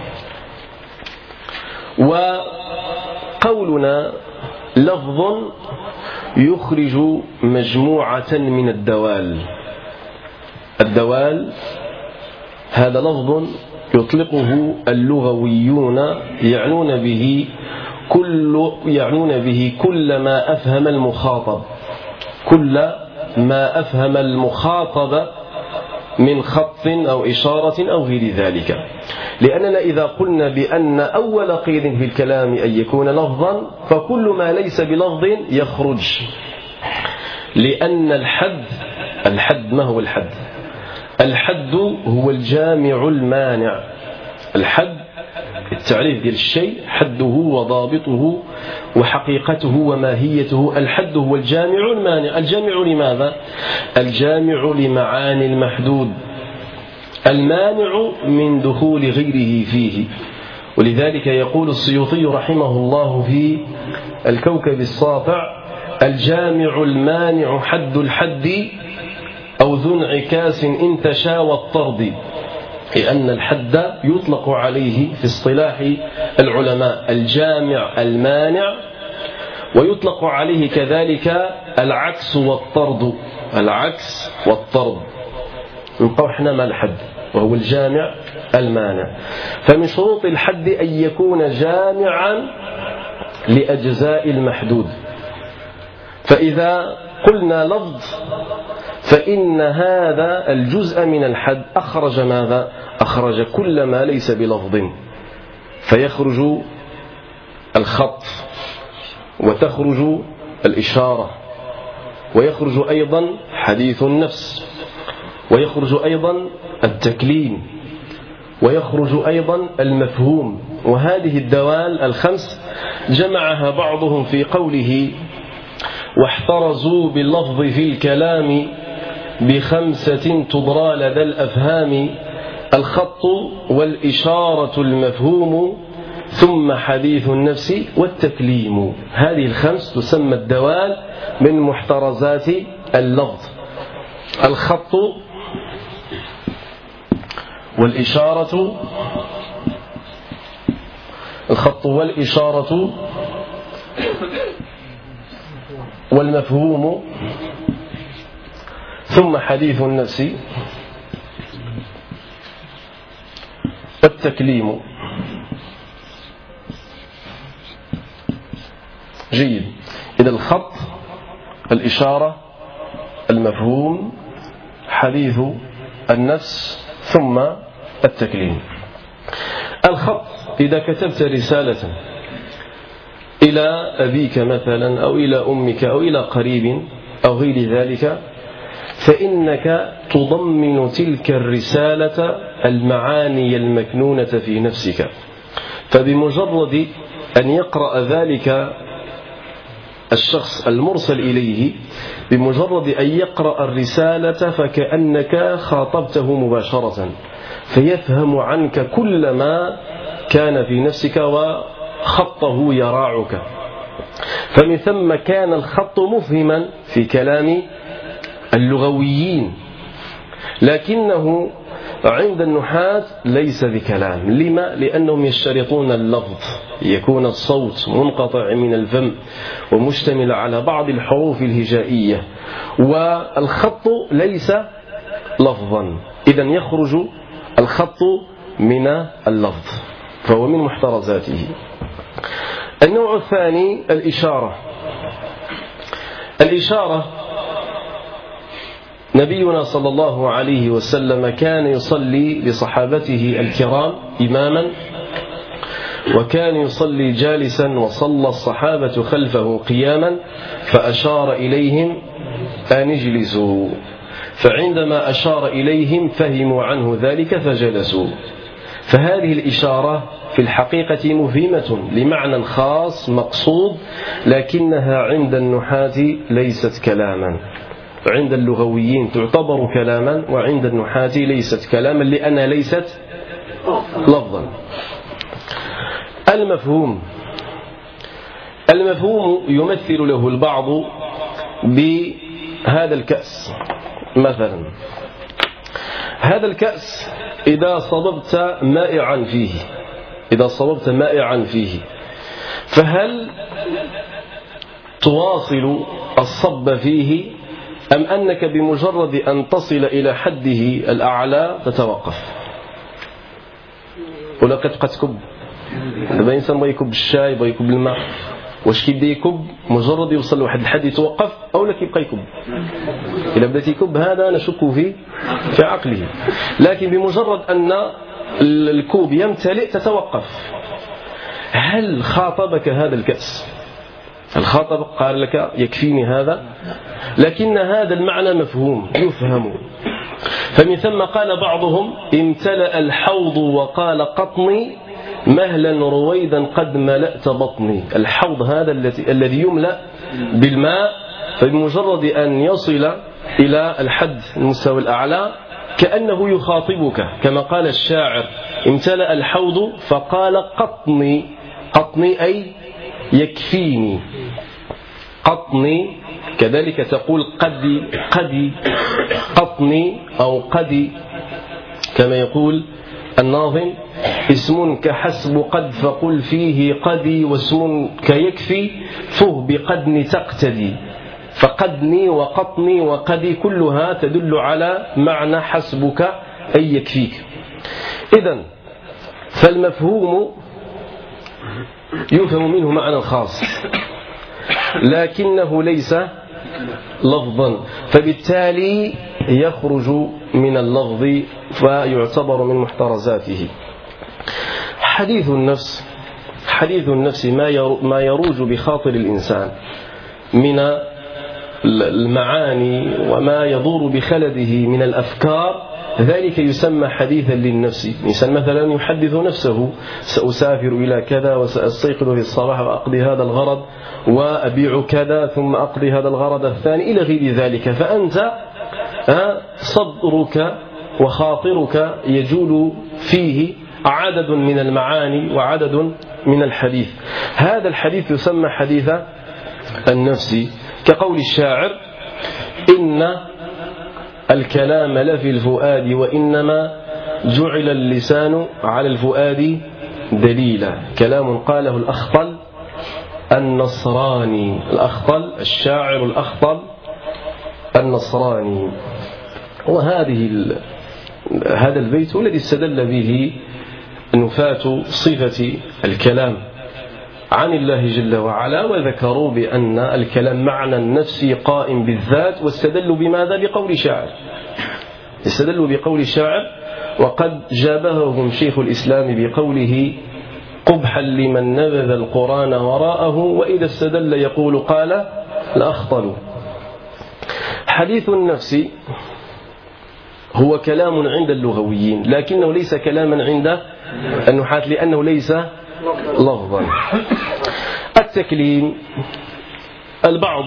وقولنا لفظ يخرج مجموعة من الدوال. الدوال هذا لفظ يطلقه اللغويون يعنون به كل يعنون به كل ما أفهم المخاطب كل ما أفهم المخاطب من خط أو إشارة أو غير ذلك. لأننا إذا قلنا بأن أول قيد في الكلام أن يكون لفظا فكل ما ليس بلفظ يخرج، لأن الحد الحد ما هو الحد؟ الحد هو الجامع المانع. الحد التعريف ديال الشيء حده وضابطه وحقيقته وماهيته. الحد هو الجامع المانع. الجامع لماذا؟ الجامع لمعاني المحدود، المانع من دخول غيره فيه. ولذلك يقول السيوطي رحمه الله في الكوكب الساطع: الجامع المانع حد الحد أو ذو انعكاس إن تشاوى الطرد. لأن الحد يطلق عليه في اصطلاح العلماء الجامع المانع، ويطلق عليه كذلك العكس والطرد. العكس والطرد نبقى احنا مع الحد وهو الجامع المانع. فمن شروط الحد أن يكون جامعا لأجزاء المحدود. فإذا قلنا لفظ فإن هذا الجزء من الحد أخرج ماذا؟ أخرج كل ما ليس بلفظ، فيخرج الخط وتخرج الإشارة ويخرج أيضا حديث النفس ويخرج أيضا التكليم ويخرج أيضا المفهوم. وهذه الدوال الخمس جمعها بعضهم في قوله: واحترزوا باللفظ في الكلام بخمسة تضرى لدى الأفهام: الخط والإشارة المفهوم ثم حديث النفس والتكليم. هذه الخمس تسمى الدوال من محترزات اللفظ: الخط والإشارة الخط والإشارة والمفهوم ثم حديث النفس والتكليم. جيد. إذا الخط، الإشارة، المفهوم، حديث النفس ثم التكليم. الخط: إذا كتبت رسالة إلى أبيك مثلا أو إلى أمك أو إلى قريب أو غير ذلك، فإنك تضمن تلك الرسالة المعاني المكنونة في نفسك. فبمجرد أن يقرأ ذلك الشخص المرسل إليه، بمجرد أن يقرأ الرسالة فكأنك خاطبته مباشرة، فيفهم عنك كل ما كان في نفسك وخطه يراعك. فمن ثم كان الخط مفهما في كلام اللغويين، لكنه عند النحاة ليس بكلام. لما؟ لأنهم يشترطون اللفظ، يكون الصوت منقطع من الفم ومشتمل على بعض الحروف الهجائية، والخط ليس لفظا، إذن يخرج الخط من اللفظ، فهو من محترزاته. النوع الثاني الإشارة. الإشارة: نبينا صلى الله عليه وسلم كان يصلي لصحابته الكرام إماما، وكان يصلي جالسا وصلى الصحابة خلفه قياما، فأشار إليهم أن اجلسوا، فعندما أشار إليهم فهموا عنه ذلك فجلسوا. فهذه الإشارة في الحقيقة مفهمة لمعنى خاص مقصود، لكنها عند النحاة ليست كلاما. عند اللغويين تعتبر كلاما، وعند النحاة ليست كلاما لأنها ليست لفظا. المفهوم: المفهوم يمثل له البعض بهذا الكأس مثلا. هذا الكأس إذا صببت مائعا فيه إذا صببت مائعا فيه فهل تواصل الصب فيه، أم أنك بمجرد أن تصل إلى حده الأعلى تتوقف؟ ولا كتبقى تكب؟ دابا إنسان بغا يكب الشاي، بغا يكب الماء، واش كيبدا يكب مجرد يوصل لواحد الحد يتوقف، أو لا كيبقى يكب؟ إذا بدأت يكب هذا نشك فيه في عقله، لكن بمجرد أن الكوب يمتلئ تتوقف. هل خاطبك هذا الكأس؟ هل خاطبك قال لك يكفيني هذا؟ لكن هذا المعنى مفهوم يفهم. فمن ثم قال بعضهم: امتلأ الحوض وقال قطني مهلا رويدا قد ملأت بطني. الحوض هذا الذي يملأ بالماء، فبمجرد أن يصل إلى الحد المستوى الأعلى كأنه يخاطبك، كما قال الشاعر: امتلأ الحوض فقال قطني. قطني أي يكفيني. قطني كذلك تقول قدي قدي قطني أو قدي، كما يقول الناظم: اسم كحسب قد فقل فيه قدي، واسم كيكفي فه بقدن تقتدي. فقدني وقطني وقدي كلها تدل على معنى حسبك أي يكفيك. إذن فالمفهوم يفهم منه معنى خاص لكنه ليس لفظا، فبالتالي يخرج من اللفظ فيعتبر من محترزاته. حديث النفس حديث النفس ما يروج بخاطر الإنسان من المعاني وما يدور بخلده من الأفكار، ذلك يسمى حديثا للنفس. إنسان مثلا يحدث نفسه: سأسافر إلى كذا، وسأستيقظ في الصباح وأقضي هذا الغرض، وأبيع كذا ثم أقضي هذا الغرض الثاني، إلى غير ذلك. فأنت صدرك وخاطرك يجول فيه عدد من المعاني وعدد من الحديث. هذا الحديث يسمى حديث النفس، كقول الشاعر: إن الكلام لفي الفؤاد وإنما جعل اللسان على الفؤاد دليلا. كلام قاله الأخطل النصراني. الأخطل الشاعر الأخطل النصراني. وهذه هذا البيت الذي استدل به نفاة صفة الكلام عن الله جل وعلا، وذكروا بأن الكلام معنى النفسي قائم بالذات، واستدلوا بماذا؟ بقول شاعر. استدلوا بقول شاعر، وقد جابههم شيخ الإسلام بقوله: قبحا لمن نبذ القرآن وراءه، وإذا استدل يقول قال الأخطل. حديث النفس هو كلام عند اللغويين، لكنه ليس كلاما عند النحاة، لأنه ليس لفظا. التكليم، البعض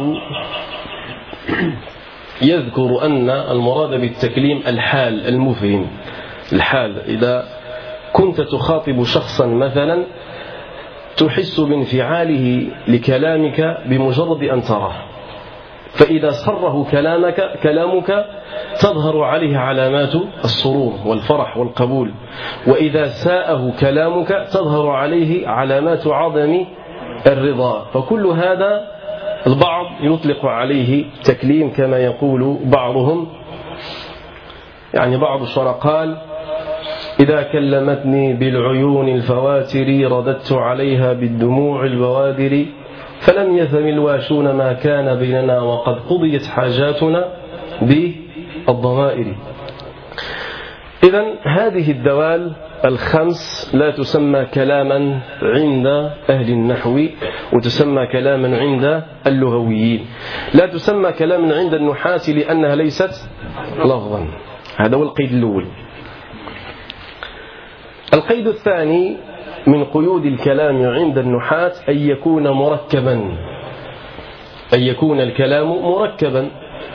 يذكر أن المراد بالتكليم الحال المفهم. الحال، إذا كنت تخاطب شخصا مثلا تحس بانفعاله لكلامك بمجرد أن تراه، فإذا سره كلامك كلامك تظهر عليه علامات السرور والفرح والقبول، وإذا ساءه كلامك تظهر عليه علامات عدم الرضا. فكل هذا البعض يطلق عليه تكليم، كما يقول بعضهم، يعني بعض الشرع قال: إذا كلمتني بالعيون الفواتر رددت عليها بالدموع البوادر، فلم يثم الواشون ما كان بيننا وقد قضيت حاجاتنا بالضمائر. إذن هذه الدوال الخمس لا تسمى كلاما عند أهل النحو، وتسمى كلاما عند اللغويين. لا تسمى كلاما عند النحاة لأنها ليست لفظا. هذا هو القيد الأول. القيد الثاني من قيود الكلام عند النحاة أن يكون مركبا، أن يكون الكلام مركبا.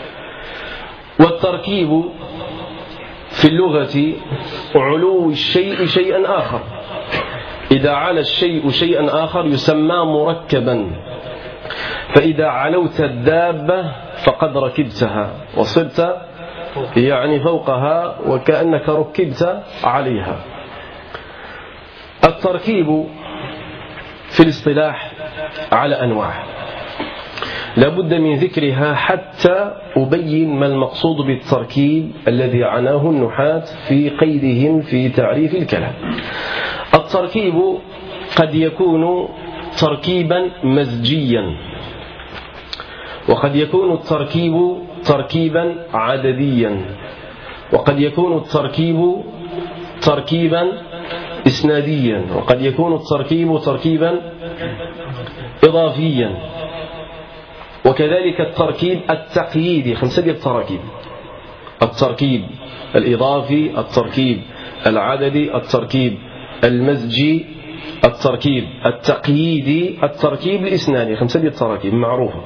والتركيب في اللغة علو الشيء شيئا آخر. إذا علا الشيء شيئا آخر يسمى مركبا. فإذا علوت الدابة فقد ركبتها وصرت يعني فوقها وكأنك ركبت عليها. التركيب في الاصطلاح على أنواع، لابد من ذكرها حتى أبين ما المقصود بالتركيب الذي عناه النحاة في قيدهم في تعريف الكلام. التركيب قد يكون تركيبا مزجيا، وقد يكون التركيب تركيبا عدديا، وقد يكون التركيب تركيبا إسناديا، وقد يكون التركيب تركيبا إضافيا، وكذلك التركيب التقييدي. خمسة التراكيب: التركيب الإضافي، التركيب العددي، التركيب المزجي، التركيب التقييدي، التركيب الإسنادي، خمسة ديال التراكيب معروفة.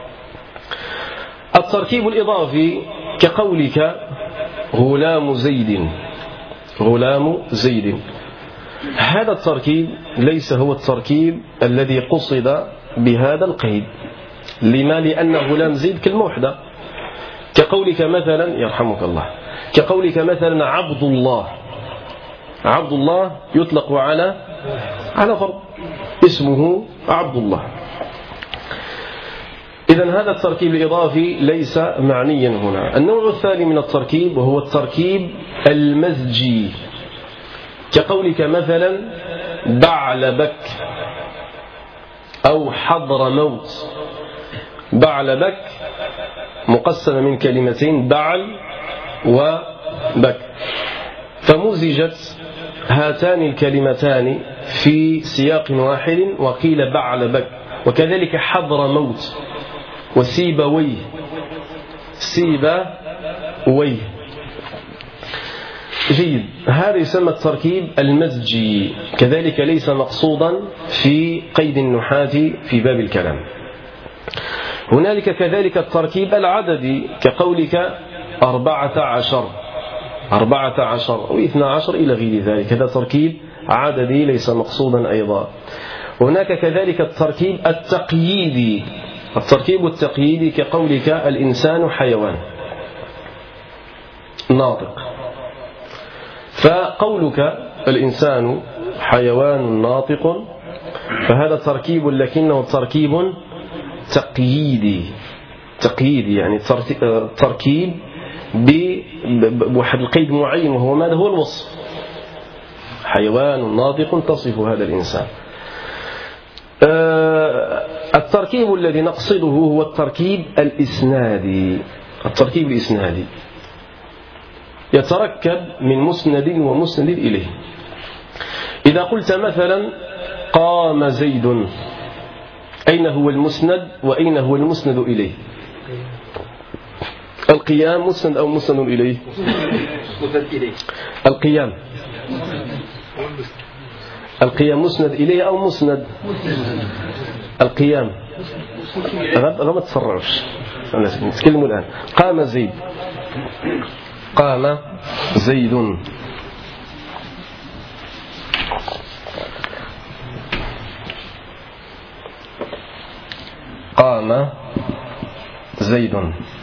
التركيب الإضافي كقولك غلام زيد، غلام زيد، هذا التركيب ليس هو التركيب الذي قصد بهذا القيد. لما؟ لأن غلام زيد كلمة واحدة. كقولك مثلا يرحمك الله، كقولك مثلا عبد الله، عبد الله يطلق على على فرد اسمه عبد الله. إذن هذا التركيب الإضافي ليس معنيا هنا. النوع الثاني من التركيب وهو التركيب المزجي، كقولك مثلا بعلبك أو حضر موت. بعلبك مقسم من كلمتين بعل وبك، فمزجت هاتان الكلمتان في سياق واحد وقيل بعلبك. وكذلك حضر موت وسيبويه، سيبويه. جيد، هذا يسمى التركيب المزجي، كذلك ليس مقصودا في قيد النحاة في باب الكلام. هنالك كذلك التركيب العددي، كقولك أربعة عشر، أربعة عشر أو اثنى عشر إلى غير ذلك، هذا تركيب عددي ليس مقصودا أيضا. هناك كذلك التركيب التقييدي، التركيب التقييدي كقولك الإنسان حيوان ناطق، فقولك الإنسان حيوان ناطق فهذا تركيب لكنه تركيب تقييدي، تقييدي يعني تركيب بواحد القيد معين، وهو ماذا؟ هو الوصف، حيوان ناطق تصف هذا الإنسان. التركيب الذي نقصده هو التركيب الإسنادي، التركيب الإسنادي يتركب من مسند ومسند إليه. إذا قلت مثلا قام زيد، أين هو المسند وأين هو المسند إليه؟ القيام مسند أو مسند إليه؟ القيام القيام مسند إليه أو مسند؟ القيام. أنا ما تسرعش، نتكلم الآن. قام زيد، قام زيد، قام زيد.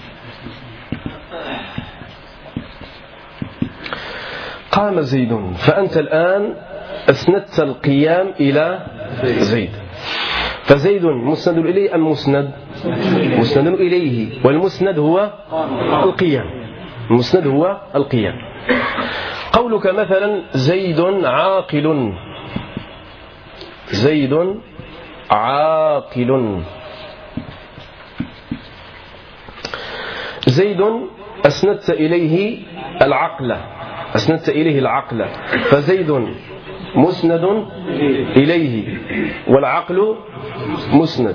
قام زيد، فأنت الآن أسندت القيام إلى زيد، فزيد مسند إليه أم مسند؟ مسند إليه، والمسند هو القيام، المسند هو القيام. قولك مثلا زيد عاقل، زيد عاقل، زيد أسندت إليه العقل، أسندت إليه العقل، فزيد مسند إليه والعقل مسند.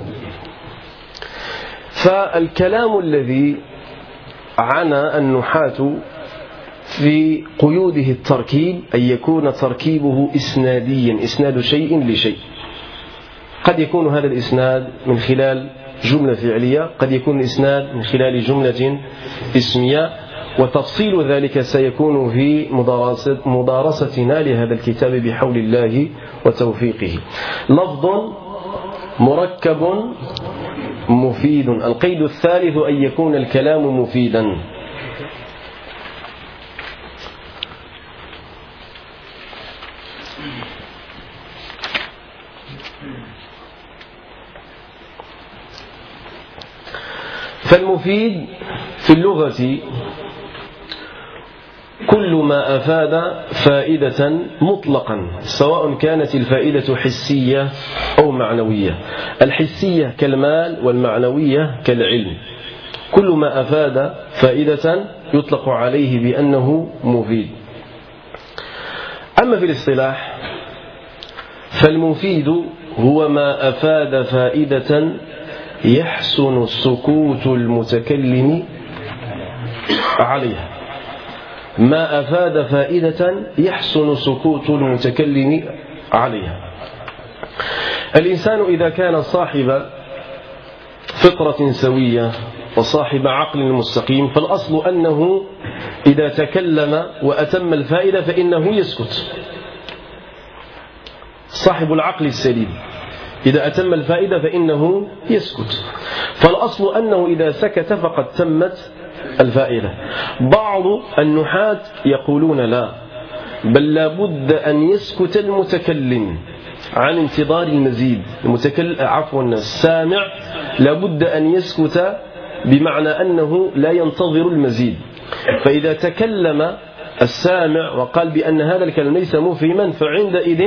فالكلام الذي عنا النحاة في قيوده التركيب أن يكون تركيبه إسناديا، إسناد شيء لشيء. قد يكون هذا الإسناد من خلال جملة فعلية، قد يكون الإسناد من خلال جملة اسمية، وتفصيل ذلك سيكون في مدارسة مدارستنا لهذا الكتاب بحول الله وتوفيقه. لفظ مركب مفيد. القيد الثالث أن يكون الكلام مفيدا. فالمفيد في اللغة كل ما أفاد فائدة مطلقا، سواء كانت الفائدة حسية أو معنوية. الحسية كالمال والمعنوية كالعلم. كل ما أفاد فائدة يطلق عليه بأنه مفيد. أما في الاصطلاح فالمفيد هو ما أفاد فائدة يحسن سكوت المتكلم عليها، ما أفاد فائدة يحسن سكوت المتكلم عليها. الإنسان إذا كان صاحب فطرة سوية وصاحب عقل مستقيم فالأصل أنه إذا تكلم وأتم الفائدة فإنه يسكت. صاحب العقل السليم إذا أتم الفائدة فإنه يسكت، فالأصل أنه إذا سكت فقد تمت الفائدة. بعض النحاة يقولون لا، بل لابد أن يسكت المتكلم عن انتظار المزيد. المتكلم عفوا السامع لابد أن يسكت بمعنى أنه لا ينتظر المزيد. فإذا تكلم السامع وقال بأن هذا الكلام ليس مفهما فعندئذ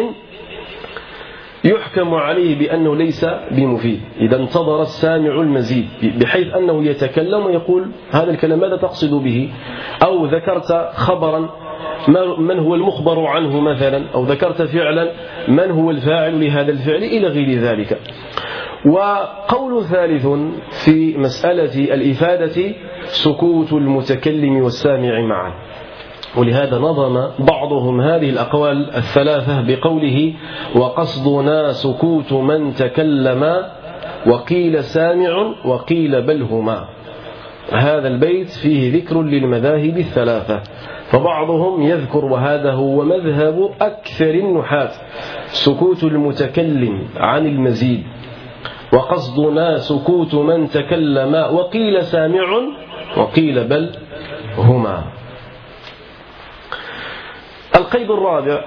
يحكم عليه بأنه ليس بمفيد إذا انتظر السامع المزيد، بحيث أنه يتكلم ويقول هذا الكلام ماذا تقصد به، أو ذكرت خبرا من هو المخبر عنه مثلا، أو ذكرت فعلا من هو الفاعل لهذا الفعل إلى غير ذلك. وقول ثالث في مسألة الإفادة سكوت المتكلم والسامع معا، ولهذا نظم بعضهم هذه الأقوال الثلاثة بقوله وقصدنا سكوت من تكلم وقيل سامع وقيل بل هما. هذا البيت فيه ذكر للمذاهب الثلاثة، فبعضهم يذكر وهذا هو مذهب أكثر النحاة سكوت المتكلم عن المزيد، وقصدنا سكوت من تكلم وقيل سامع وقيل بل هما. القيد الرابع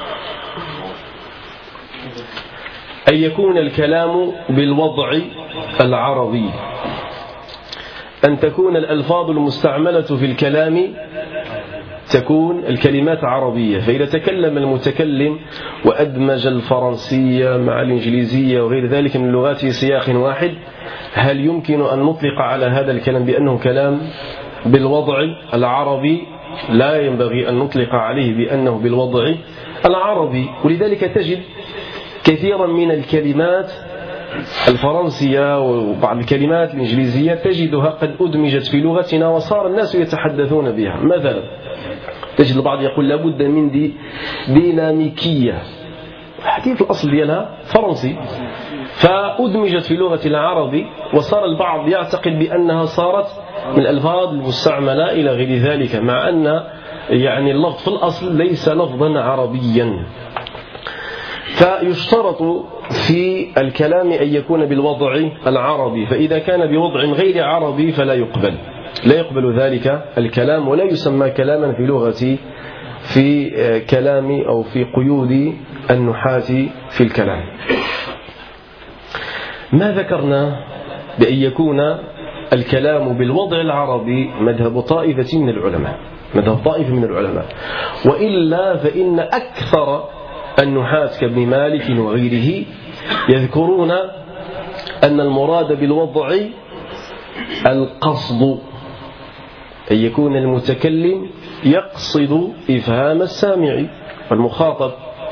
أن يكون الكلام بالوضع العربي، أن تكون الألفاظ المستعملة في الكلام تكون الكلمات عربية. فإذا تكلم المتكلم وأدمج الفرنسية مع الإنجليزية وغير ذلك من اللغات في سياق واحد، هل يمكن أن نطلق على هذا الكلام بأنه كلام بالوضع العربي؟ لا ينبغي أن نطلق عليه بأنه بالوضع العربي. ولذلك تجد كثيرا من الكلمات الفرنسية وبعض الكلمات الإنجليزية تجدها قد أدمجت في لغتنا وصار الناس يتحدثون بها. مثلا تجد البعض يقول لابد من دي ديناميكية، حديث الأصل ديالها فرنسي، فأدمجت في لغة العربي وصار البعض يعتقد بأنها صارت من الألفاظ المستعملة إلى غير ذلك، مع أن يعني اللفظ في الأصل ليس لفظا عربيا. فيشترط في الكلام أن يكون بالوضع العربي، فإذا كان بوضع غير عربي فلا يقبل لا يقبل ذلك الكلام، ولا يسمى كلاما في لغة في كلام أو في قيود النحاة في الكلام. ما ذكرنا بأن يكون الكلام بالوضع العربي مذهب طائفة من العلماء مذهب طائفة من العلماء وإلا فإن أكثر النحاة كابن مالك وغيره يذكرون أن المراد بالوضع القصد، أن يكون المتكلم يقصد إفهام السامع والمخاطب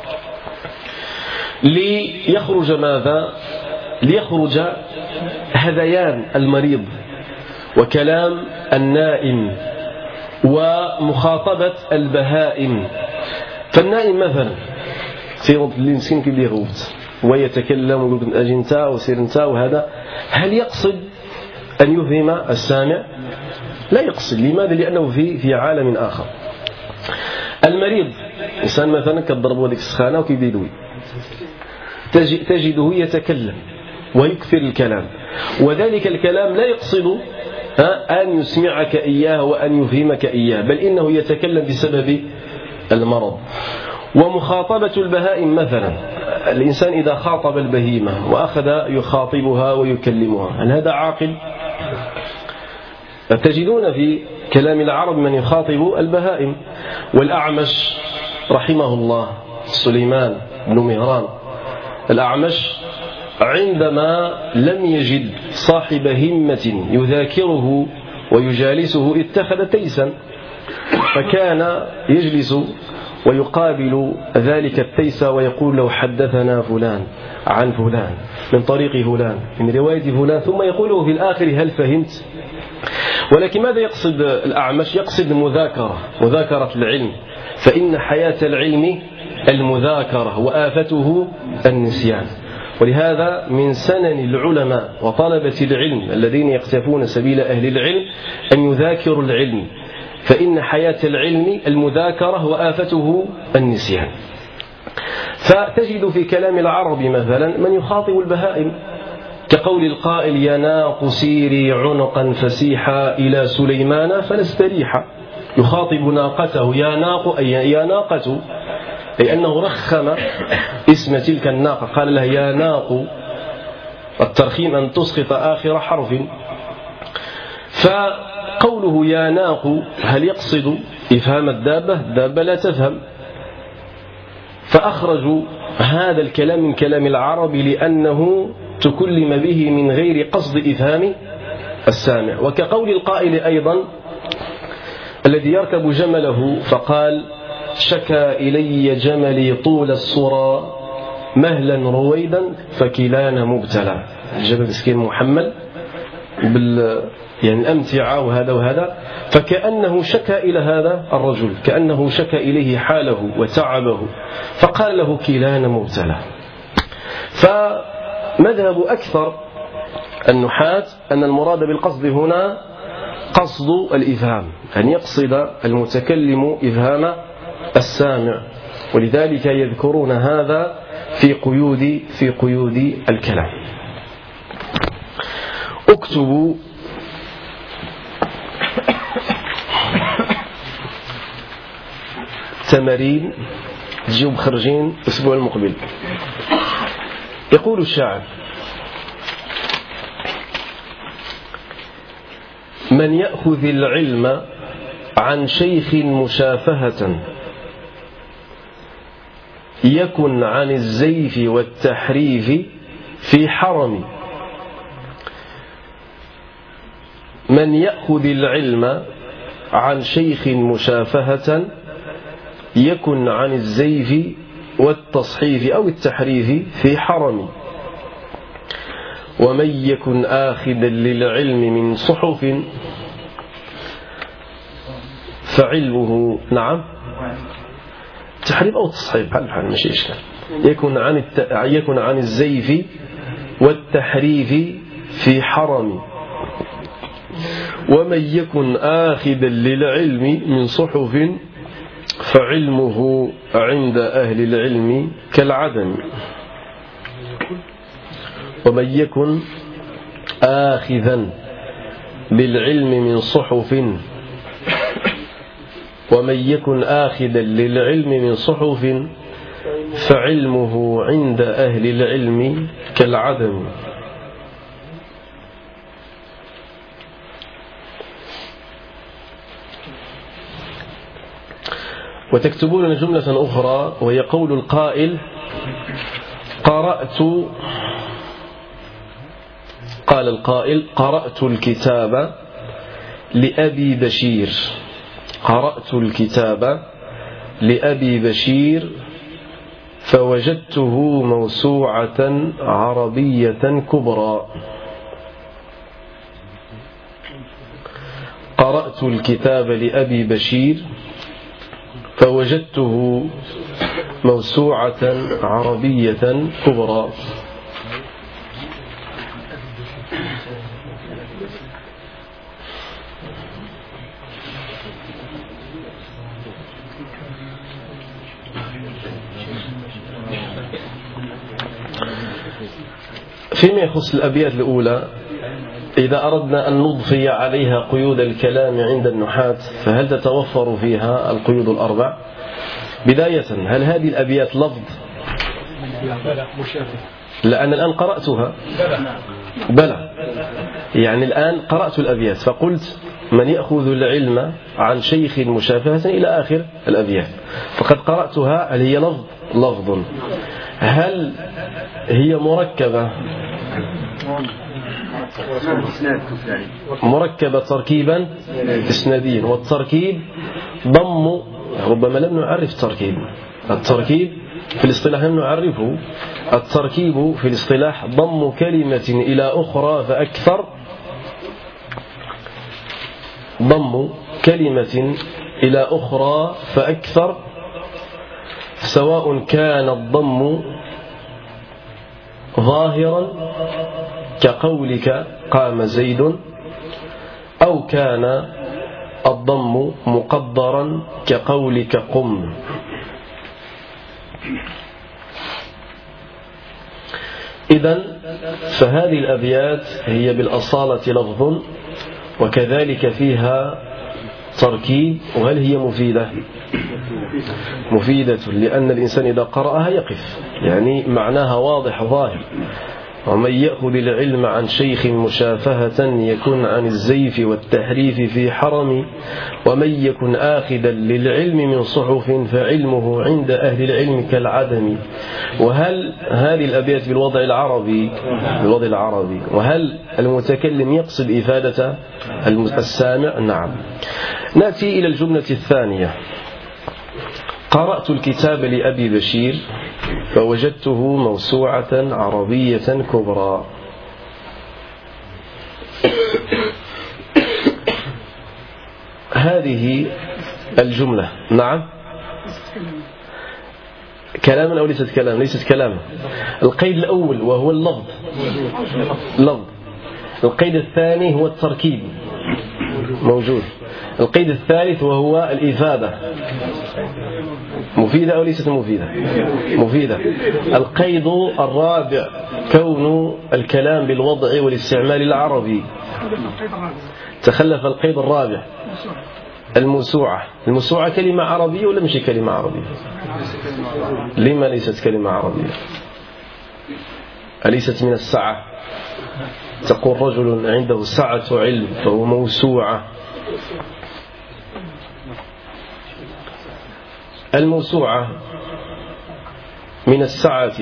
ليخرج ماذا؟ ليخرج هذيان المريض وكلام النائم ومخاطبة البهائم. فالنائم مثلا سيرد اللي مسكين كيدير غوت ويتكلم ويقول أجي نتا وسير نتا وهذا، هل يقصد أن يفهم السامع؟ لا يقصد. لماذا؟ لأنه في في عالم آخر. المريض إنسان مثلا كضربوا ديك السخانة وكيديروي تجده يتكلم ويكثر الكلام، وذلك الكلام لا يقصد أن يسمعك إياه وأن يفهمك إياه، بل إنه يتكلم بسبب المرض. ومخاطبة البهائم مثلا، الإنسان إذا خاطب البهيمة وأخذ يخاطبها ويكلمها، هل هذا عاقل؟ تجدون في كلام العرب من يخاطب البهائم. والأعمش رحمه الله سليمان بن مهران الأعمش عندما لم يجد صاحب همة يذاكره ويجالسه اتخذ تيسا، فكان يجلس ويقابل ذلك التيس ويقول له حدثنا فلان عن فلان من طريق فلان من رواية فلان، ثم يقوله في الآخر هل فهمت؟ ولكن ماذا يقصد الأعمش؟ يقصد المذاكرة، مذاكرة العلم، فإن حياة العلم المذاكرة وآفته النسيان. ولهذا من سنن العلماء وطلبة العلم الذين يقتفون سبيل أهل العلم أن يذاكروا العلم، فإن حياة العلم المذاكرة وآفته النسيان. فتجد في كلام العرب مثلا من يخاطب البهائم كقول القائل: يا ناق سيري عنقا فسيحا إلى سليمان فنستريحا. يخاطب ناقته يا ناق، أي يا ناقة، أي أنه رخم اسم تلك الناقة، قال لها يا ناق، الترخيم أن تسقط آخر حرف. فقوله يا ناق هل يقصد إفهام الدابة؟ الدابة لا تفهم، فأخرجوا هذا الكلام من كلام العرب لأنه تكلم به من غير قصد إفهام السامع. وكقول القائل أيضا الذي يركب جمله فقال: شكى إلي جملي طول الصرى مهلا رويدا فكلانا مبتلى. الجبل مسكين محمل بال يعني الأمتعة وهذا وهذا، فكأنه شكى إلى هذا الرجل، كأنه شكى إليه حاله وتعبه، فقال له كلانا مبتلى. فمذهب أكثر النحاة أن المراد بالقصد هنا قصد الإفهام، أن يقصد المتكلم إفهام السامع، ولذلك يذكرون هذا في قيود في قيود الكلام. اكتبوا تمارين تجيو مخرجين الأسبوع المقبل. يقول الشاعر: من يأخذ العلم عن شيخ مشافهة يكن عن الزيف والتحريف في حرم. من يأخذ العلم عن شيخ مشافهة يكن عن الزيف والتصحيف أو التحريف في حرم. ومن يكن آخذا للعلم من صحف فعلمه نعم تحريف أو تصحيف بحال بحال ماشي إشكال. يكن عن الت... يكن عن الزيف والتحريف في حرم. ومن يكن آخذا للعلم من صحف فعلمه عند أهل العلم كالعدم. ومن يكن آخذا للعلم من صحف ومن يكن آخذا للعلم من صحف فعلمه عند أهل العلم كالعدم. وتكتبون جملة أخرى وهي قول القائل: قرأت قال القائل: قرأت الكتاب لأبي بشير. قرأت الكتاب لأبي بشير فوجدته موسوعة عربية كبرى. قرأت الكتاب لأبي بشير فوجدته موسوعة عربية كبرى. فيما يخص الأبيات الأولى، إذا أردنا أن نضفي عليها قيود الكلام عند النحاة فهل تتوفر فيها القيود الأربع؟ بداية، هل هذه الأبيات لفظ؟ لأن الآن قرأتها. بلى، يعني الآن قرأت الأبيات فقلت: من يأخذ العلم عن شيخ مشافهة إلى آخر الأبيات، فقد قرأتها. هل هي لفظ؟ لفظ. هل هي مركبة؟ مركبة تركيبا إسناديا، والتركيب ضم، ربما لم نعرف تركيب. التركيب في الاصطلاح لم نعرفه. التركيب في الاصطلاح ضم كلمة إلى أخرى فأكثر، ضم كلمة إلى أخرى فأكثر، سواء كان الضم ظاهرا كقولك قام زيد، أو كان الضم مقدرا كقولك قم. إذن فهذه الأبيات هي بالأصالة لفظ، وكذلك فيها تركيب. وهل هي مفيدة؟ مفيدة، لأن الإنسان إذا قرأها يقف، يعني معناها واضح ظاهر. ومن يأخذ العلم عن شيخ مشافهة يكون عن الزيف والتحريف في حرم، ومن يكن آخذا للعلم من صحف فعلمه عند أهل العلم كالعدم. وهل هذه الأبيات بالوضع العربي بالوضع العربي وهل المتكلم يقصد إفادة السامع؟ نعم. نأتي إلى الجملة الثانية. قرأت الكتاب لأبي بشير فوجدته موسوعة عربية كبرى. هذه الجملة نعم كلاما أو ليست كلاما؟ ليست كلاما. القيد الأول وهو اللفظ لفظ. القيد الثاني هو التركيب موجود. القيد الثالث وهو الإفادة. مفيدة أو ليست مفيدة؟ مفيدة. القيد الرابع كون الكلام بالوضع والاستعمال العربي. تخلف القيد الرابع الموسوعة. الموسوعة كلمة عربية ولا مش كلمة عربية؟ لما ليست كلمة عربية؟ أليست من السعة؟ تقول رجل عنده سعة علم فهو موسوعة. الموسوعة من السعة،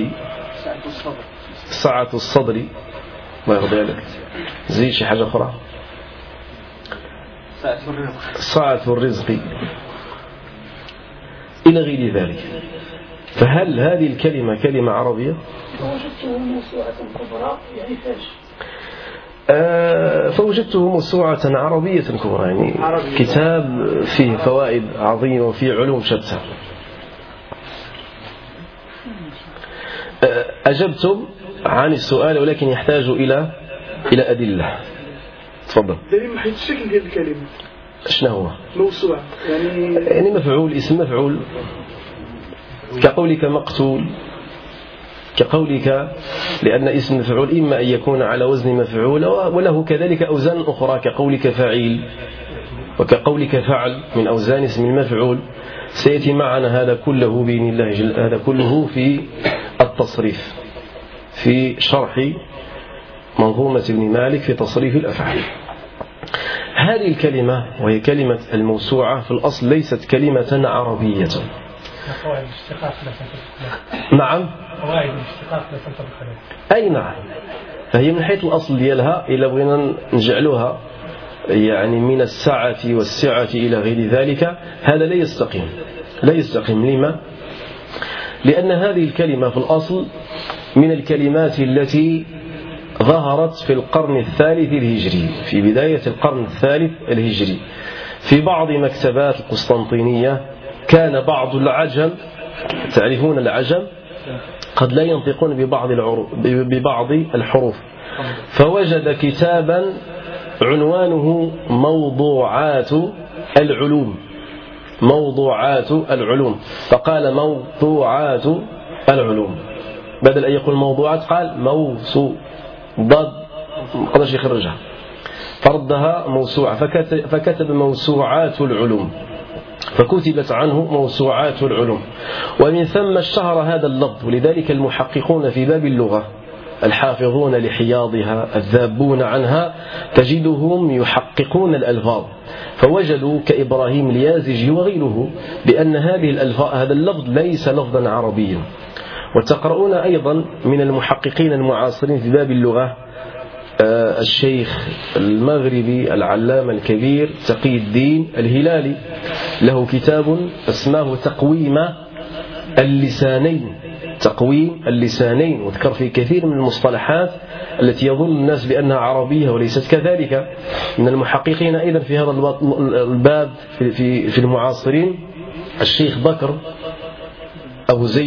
سعة الصدر. ما يرضي لك زي شي حاجة أخرى. سعة الرزق إلى غير ذلك. فهل هذه الكلمة كلمة عربية؟ فوجدته موسوعة كبرى يعني فاش؟ آه فوجدته موسوعة عربية كبرى، يعني عربية. كتاب فيه فوائد عظيمة وفيه علوم شتى. آه أجبتم عن السؤال ولكن يحتاج إلى إلى أدلة. تفضل. دليل من حيث الشكل ديال الكلمة. شنو هو؟ موسوعة يعني يعني مفعول، اسم مفعول، كقولك مقتول، كقولك، لأن اسم مفعول إما أن يكون على وزن مفعول وله كذلك أوزان أخرى كقولك فعيل وكقولك فعل من أوزان اسم المفعول. سيأتي معنا هذا كله بإذن الله جل، هذا كله في التصريف في شرح منظومة ابن مالك في تصريف الأفعال. هذه الكلمة وهي كلمة الموسوعة في الأصل ليست كلمة عربية. نعم. أي نعم. فهي من حيث الأصل ديالها إلا بغينا نجعلها يعني من السعة والسعة إلى غير ذلك، هذا لا يستقيم لا يستقيم. لما؟ لأن هذه الكلمة في الأصل من الكلمات التي ظهرت في القرن الثالث الهجري، في بداية القرن الثالث الهجري. في بعض مكتبات القسطنطينية كان بعض العجم، تعرفون العجم، قد لا ينطقون ببعض ببعض الحروف، فوجد كتابا عنوانه موضوعات العلوم موضوعات العلوم فقال موضوعات العلوم، بدل أن يقول موضوعات قال موسو ضد، ما قدرش يخرجها فردها موسوعة، فكتب, فكتب موسوعات العلوم، فكتبت عنه موسوعات العلوم. ومن ثم اشتهر هذا اللفظ. ولذلك المحققون في باب اللغة الحافظون لحياضها الذابون عنها تجدهم يحققون الألفاظ، فوجدوا كإبراهيم اليازجي وغيره بأن هذه الألفاظ هذا اللفظ ليس لفظا عربيا. وتقرؤون أيضا من المحققين المعاصرين في باب اللغة الشيخ المغربي العلامة الكبير تقي الدين الهلالي، له كتاب اسمه تقويم اللسانين تقويم اللسانين وذكر في كثير من المصطلحات التي يظن الناس بأنها عربية وليست كذلك. من المحققين أيضا في هذا الباب في, في, في المعاصرين الشيخ بكر أبو زيد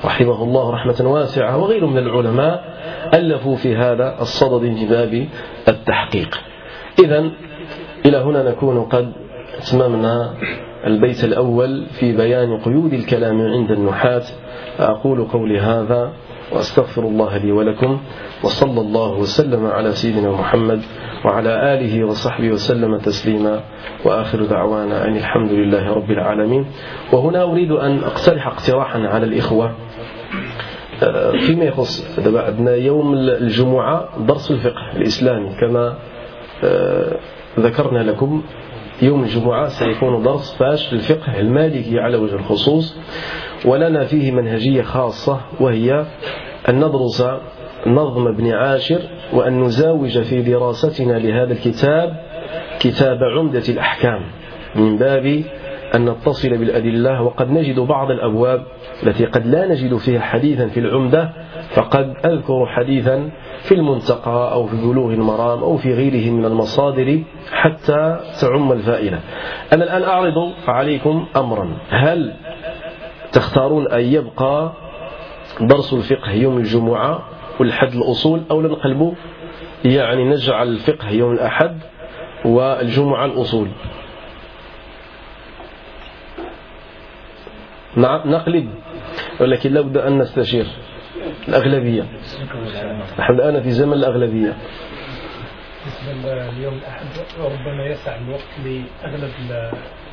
رحمه الله رحمة واسعة وغيره من العلماء ألفوا في هذا الصدد من باب التحقيق. إذن إلى هنا نكون قد أتممنا البيت الأول في بيان قيود الكلام عند النحاة. أقول قولي هذا وأستغفر الله لي ولكم، وصلى الله وسلم على سيدنا محمد وعلى آله وصحبه وسلم تسليما، وآخر دعوانا أن الحمد لله رب العالمين. وهنا أريد أن أقترح اقتراحا على الإخوة فيما يخص عندنا يوم الجمعة درس الفقه الإسلامي كما ذكرنا لكم. يوم الجمعة سيكون درس فاش للفقه المالكي على وجه الخصوص، ولنا فيه منهجية خاصة، وهي أن ندرس نظم ابن عاشر وأن نزاوج في دراستنا لهذا الكتاب كتاب عمدة الأحكام من باب أن نتصل بالأدلة. وقد نجد بعض الأبواب التي قد لا نجد فيها حديثا في العمدة، فقد أذكر حديثا في المنتقى أو في بلوغ المرام أو في غيره من المصادر حتى تعم الفائدة. أنا الآن أعرض عليكم أمرا: هل تختارون أن يبقى درس الفقه يوم الجمعة والحد الأصول، أو نقلبه يعني نجعل الفقه يوم الأحد والجمعة الأصول؟ نقلب، ولكن لا بد أن نستشير الأغلبية. نحن الآن في زمن الأغلبية. بالنسبة لليوم الأحد ربما يسع الوقت لأغلب